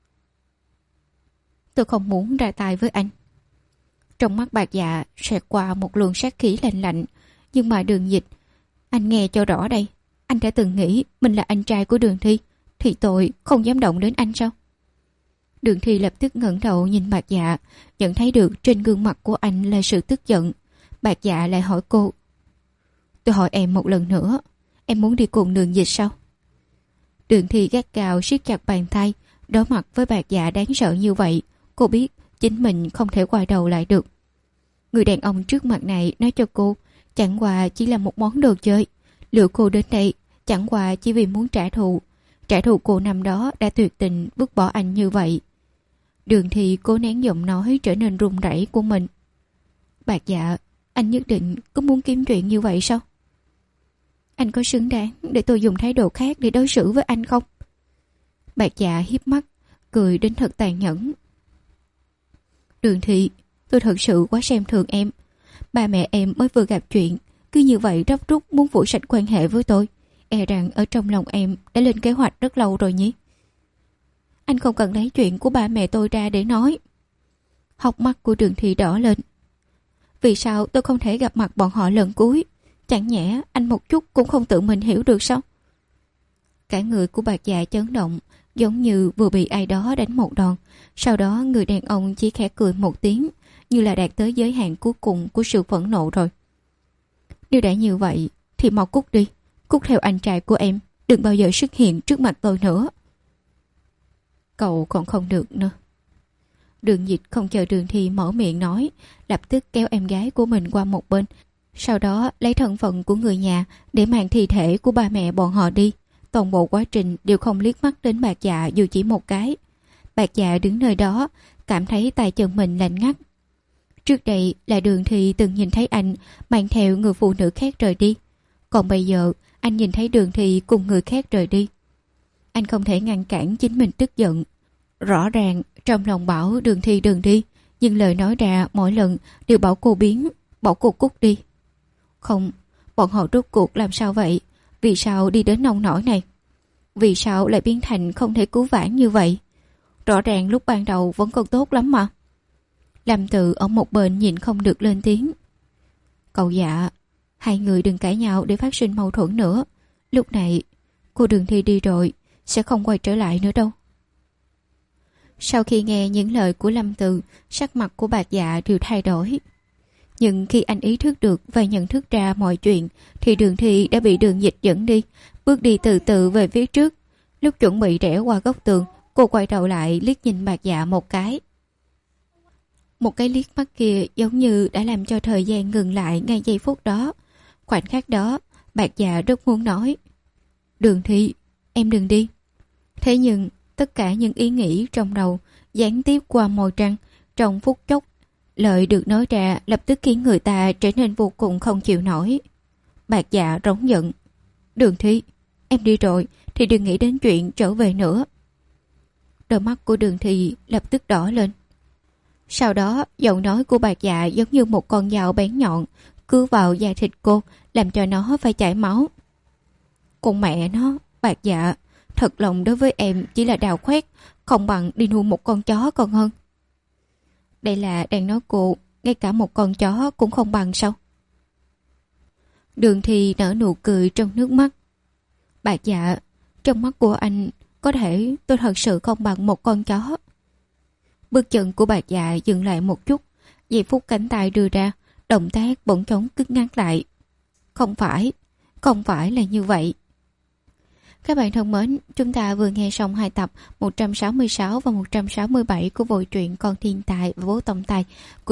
Tôi không muốn ra tay với anh. Trong mắt Bạc Dạ xẹt qua một luồng sát khí lạnh lạnh. Nhưng mà Đường Dịch, anh nghe cho rõ đây. Anh đã từng nghĩ mình là anh trai của Đường Thi, thì tôi không dám động đến anh sao? Đường Thi lập tức ngẩng đầu nhìn Bạc Dạ, nhận thấy được trên gương mặt của anh là sự tức giận. Bạc Dạ lại hỏi cô. Tôi hỏi em một lần nữa, em muốn đi cùng Đường Dịch sao? Đường Thi gắt gao siết chặt bàn tay, đối mặt với Bạc Dạ đáng sợ như vậy. Cô biết chính mình không thể quay đầu lại được. Người đàn ông trước mặt này nói cho cô chẳng qua chỉ là một món đồ chơi. Lựa cô đến đây chẳng qua chỉ vì muốn trả thù. Trả thù cô năm đó đã tuyệt tình vứt bỏ anh như vậy. Đường Thi cố nén giọng nói trở nên run rẩy của mình. Bạc Dạ, anh nhất định có muốn kiếm chuyện như vậy sao? Anh có xứng đáng để tôi dùng thái độ khác để đối xử với anh không? Bạc Dạ hiếp mắt, cười đến thật tàn nhẫn. Đường Thi, tôi thật sự quá xem thường em. Ba mẹ em mới vừa gặp chuyện, cứ như vậy róc rút muốn phủ sạch quan hệ với tôi. E rằng ở trong lòng em đã lên kế hoạch rất lâu rồi nhỉ? Anh không cần lấy chuyện của ba mẹ tôi ra để nói. Hốc mắt của Đường Thi đỏ lên. Vì sao tôi không thể gặp mặt bọn họ lần cuối? Chẳng nhẽ anh một chút cũng không tự mình hiểu được sao? Cả người của Bạc Dạ chấn động, giống như vừa bị ai đó đánh một đòn. Sau đó người đàn ông chỉ khẽ cười một tiếng, như là đạt tới giới hạn cuối cùng của sự phẫn nộ rồi. Nếu đã như vậy thì mau cút đi. Cút theo anh trai của em, đừng bao giờ xuất hiện trước mặt tôi nữa. Cậu còn không được nữa. Đường Dịch không chờ Đường Thi mở miệng nói, lập tức kéo em gái của mình qua một bên, sau đó lấy thân phận của người nhà để mang thi thể của ba mẹ bọn họ đi. Toàn bộ quá trình đều không liếc mắt đến Bạc Dạ dù chỉ một cái. Bạc Dạ đứng nơi đó, cảm thấy tay chân mình lạnh ngắt. Trước đây là Đường Thi từng nhìn thấy anh mang theo người phụ nữ khác rời đi. Còn bây giờ anh nhìn thấy Đường Thi cùng người khác rời đi. Anh không thể ngăn cản chính mình tức giận. Rõ ràng trong lòng bảo Đường Thi đừng đi, nhưng lời nói ra mỗi lần đều bảo cô biến, bảo cô cút đi. Không, bọn họ rốt cuộc làm sao vậy? Vì sao đi đến nông nỗi này? Vì sao lại biến thành không thể cứu vãn như vậy? Rõ ràng lúc ban đầu vẫn còn tốt lắm mà. Lâm Tự ở một bên nhìn không được lên tiếng. Cậu Dạ, hai người đừng cãi nhau để phát sinh mâu thuẫn nữa. Lúc này cô Đường Thi đi rồi, sẽ không quay trở lại nữa đâu. Sau khi nghe những lời của Lâm Tự, sắc mặt của Bạc Dạ đều thay đổi. Nhưng khi anh ý thức được và nhận thức ra mọi chuyện, thì Đường Thi đã bị Đường Dịch dẫn đi, bước đi từ từ về phía trước. Lúc chuẩn bị rẽ qua góc tường, cô quay đầu lại liếc nhìn Bạc Dạ một cái. Một cái liếc mắt kia giống như đã làm cho thời gian ngừng lại ngay giây phút đó. Khoảnh khắc đó, Bạc Dạ rất muốn nói: Đường Thi, em đừng đi. Thế nhưng tất cả những ý nghĩ trong đầu gián tiếp qua môi trăng. Trong phút chốc, lời được nói ra lập tức khiến người ta trở nên vô cùng không chịu nổi. Bạc Dạ rống giận: Đường Thi, em đi rồi thì đừng nghĩ đến chuyện trở về nữa. Đôi mắt của Đường Thi lập tức đỏ lên. Sau đó, giọng nói của Bạc Dạ giống như một con dao bén nhọn, cứa vào da thịt cô, làm cho nó phải chảy máu. Con mẹ nó, Bạc Dạ, thật lòng đối với em chỉ là đào khoét, không bằng đi nuôi một con chó còn hơn. Đây là đang nói cô, ngay cả một con chó cũng không bằng sao? Đường Thì nở nụ cười trong nước mắt. Bạc Dạ, trong mắt của anh, có thể tôi thật sự không bằng một con chó. Bước chân của Bạc Dạ dừng lại một chút, giây phút cánh tay đưa ra, động tác bỗng chóng cứng ngắc lại. Không phải, không phải là như vậy. Các bạn thân mến, chúng ta vừa nghe xong hai tập một trăm sáu mươi sáu và một trăm sáu mươi bảy của bộ truyện Con Thiên Tài và Bố Tổng Tài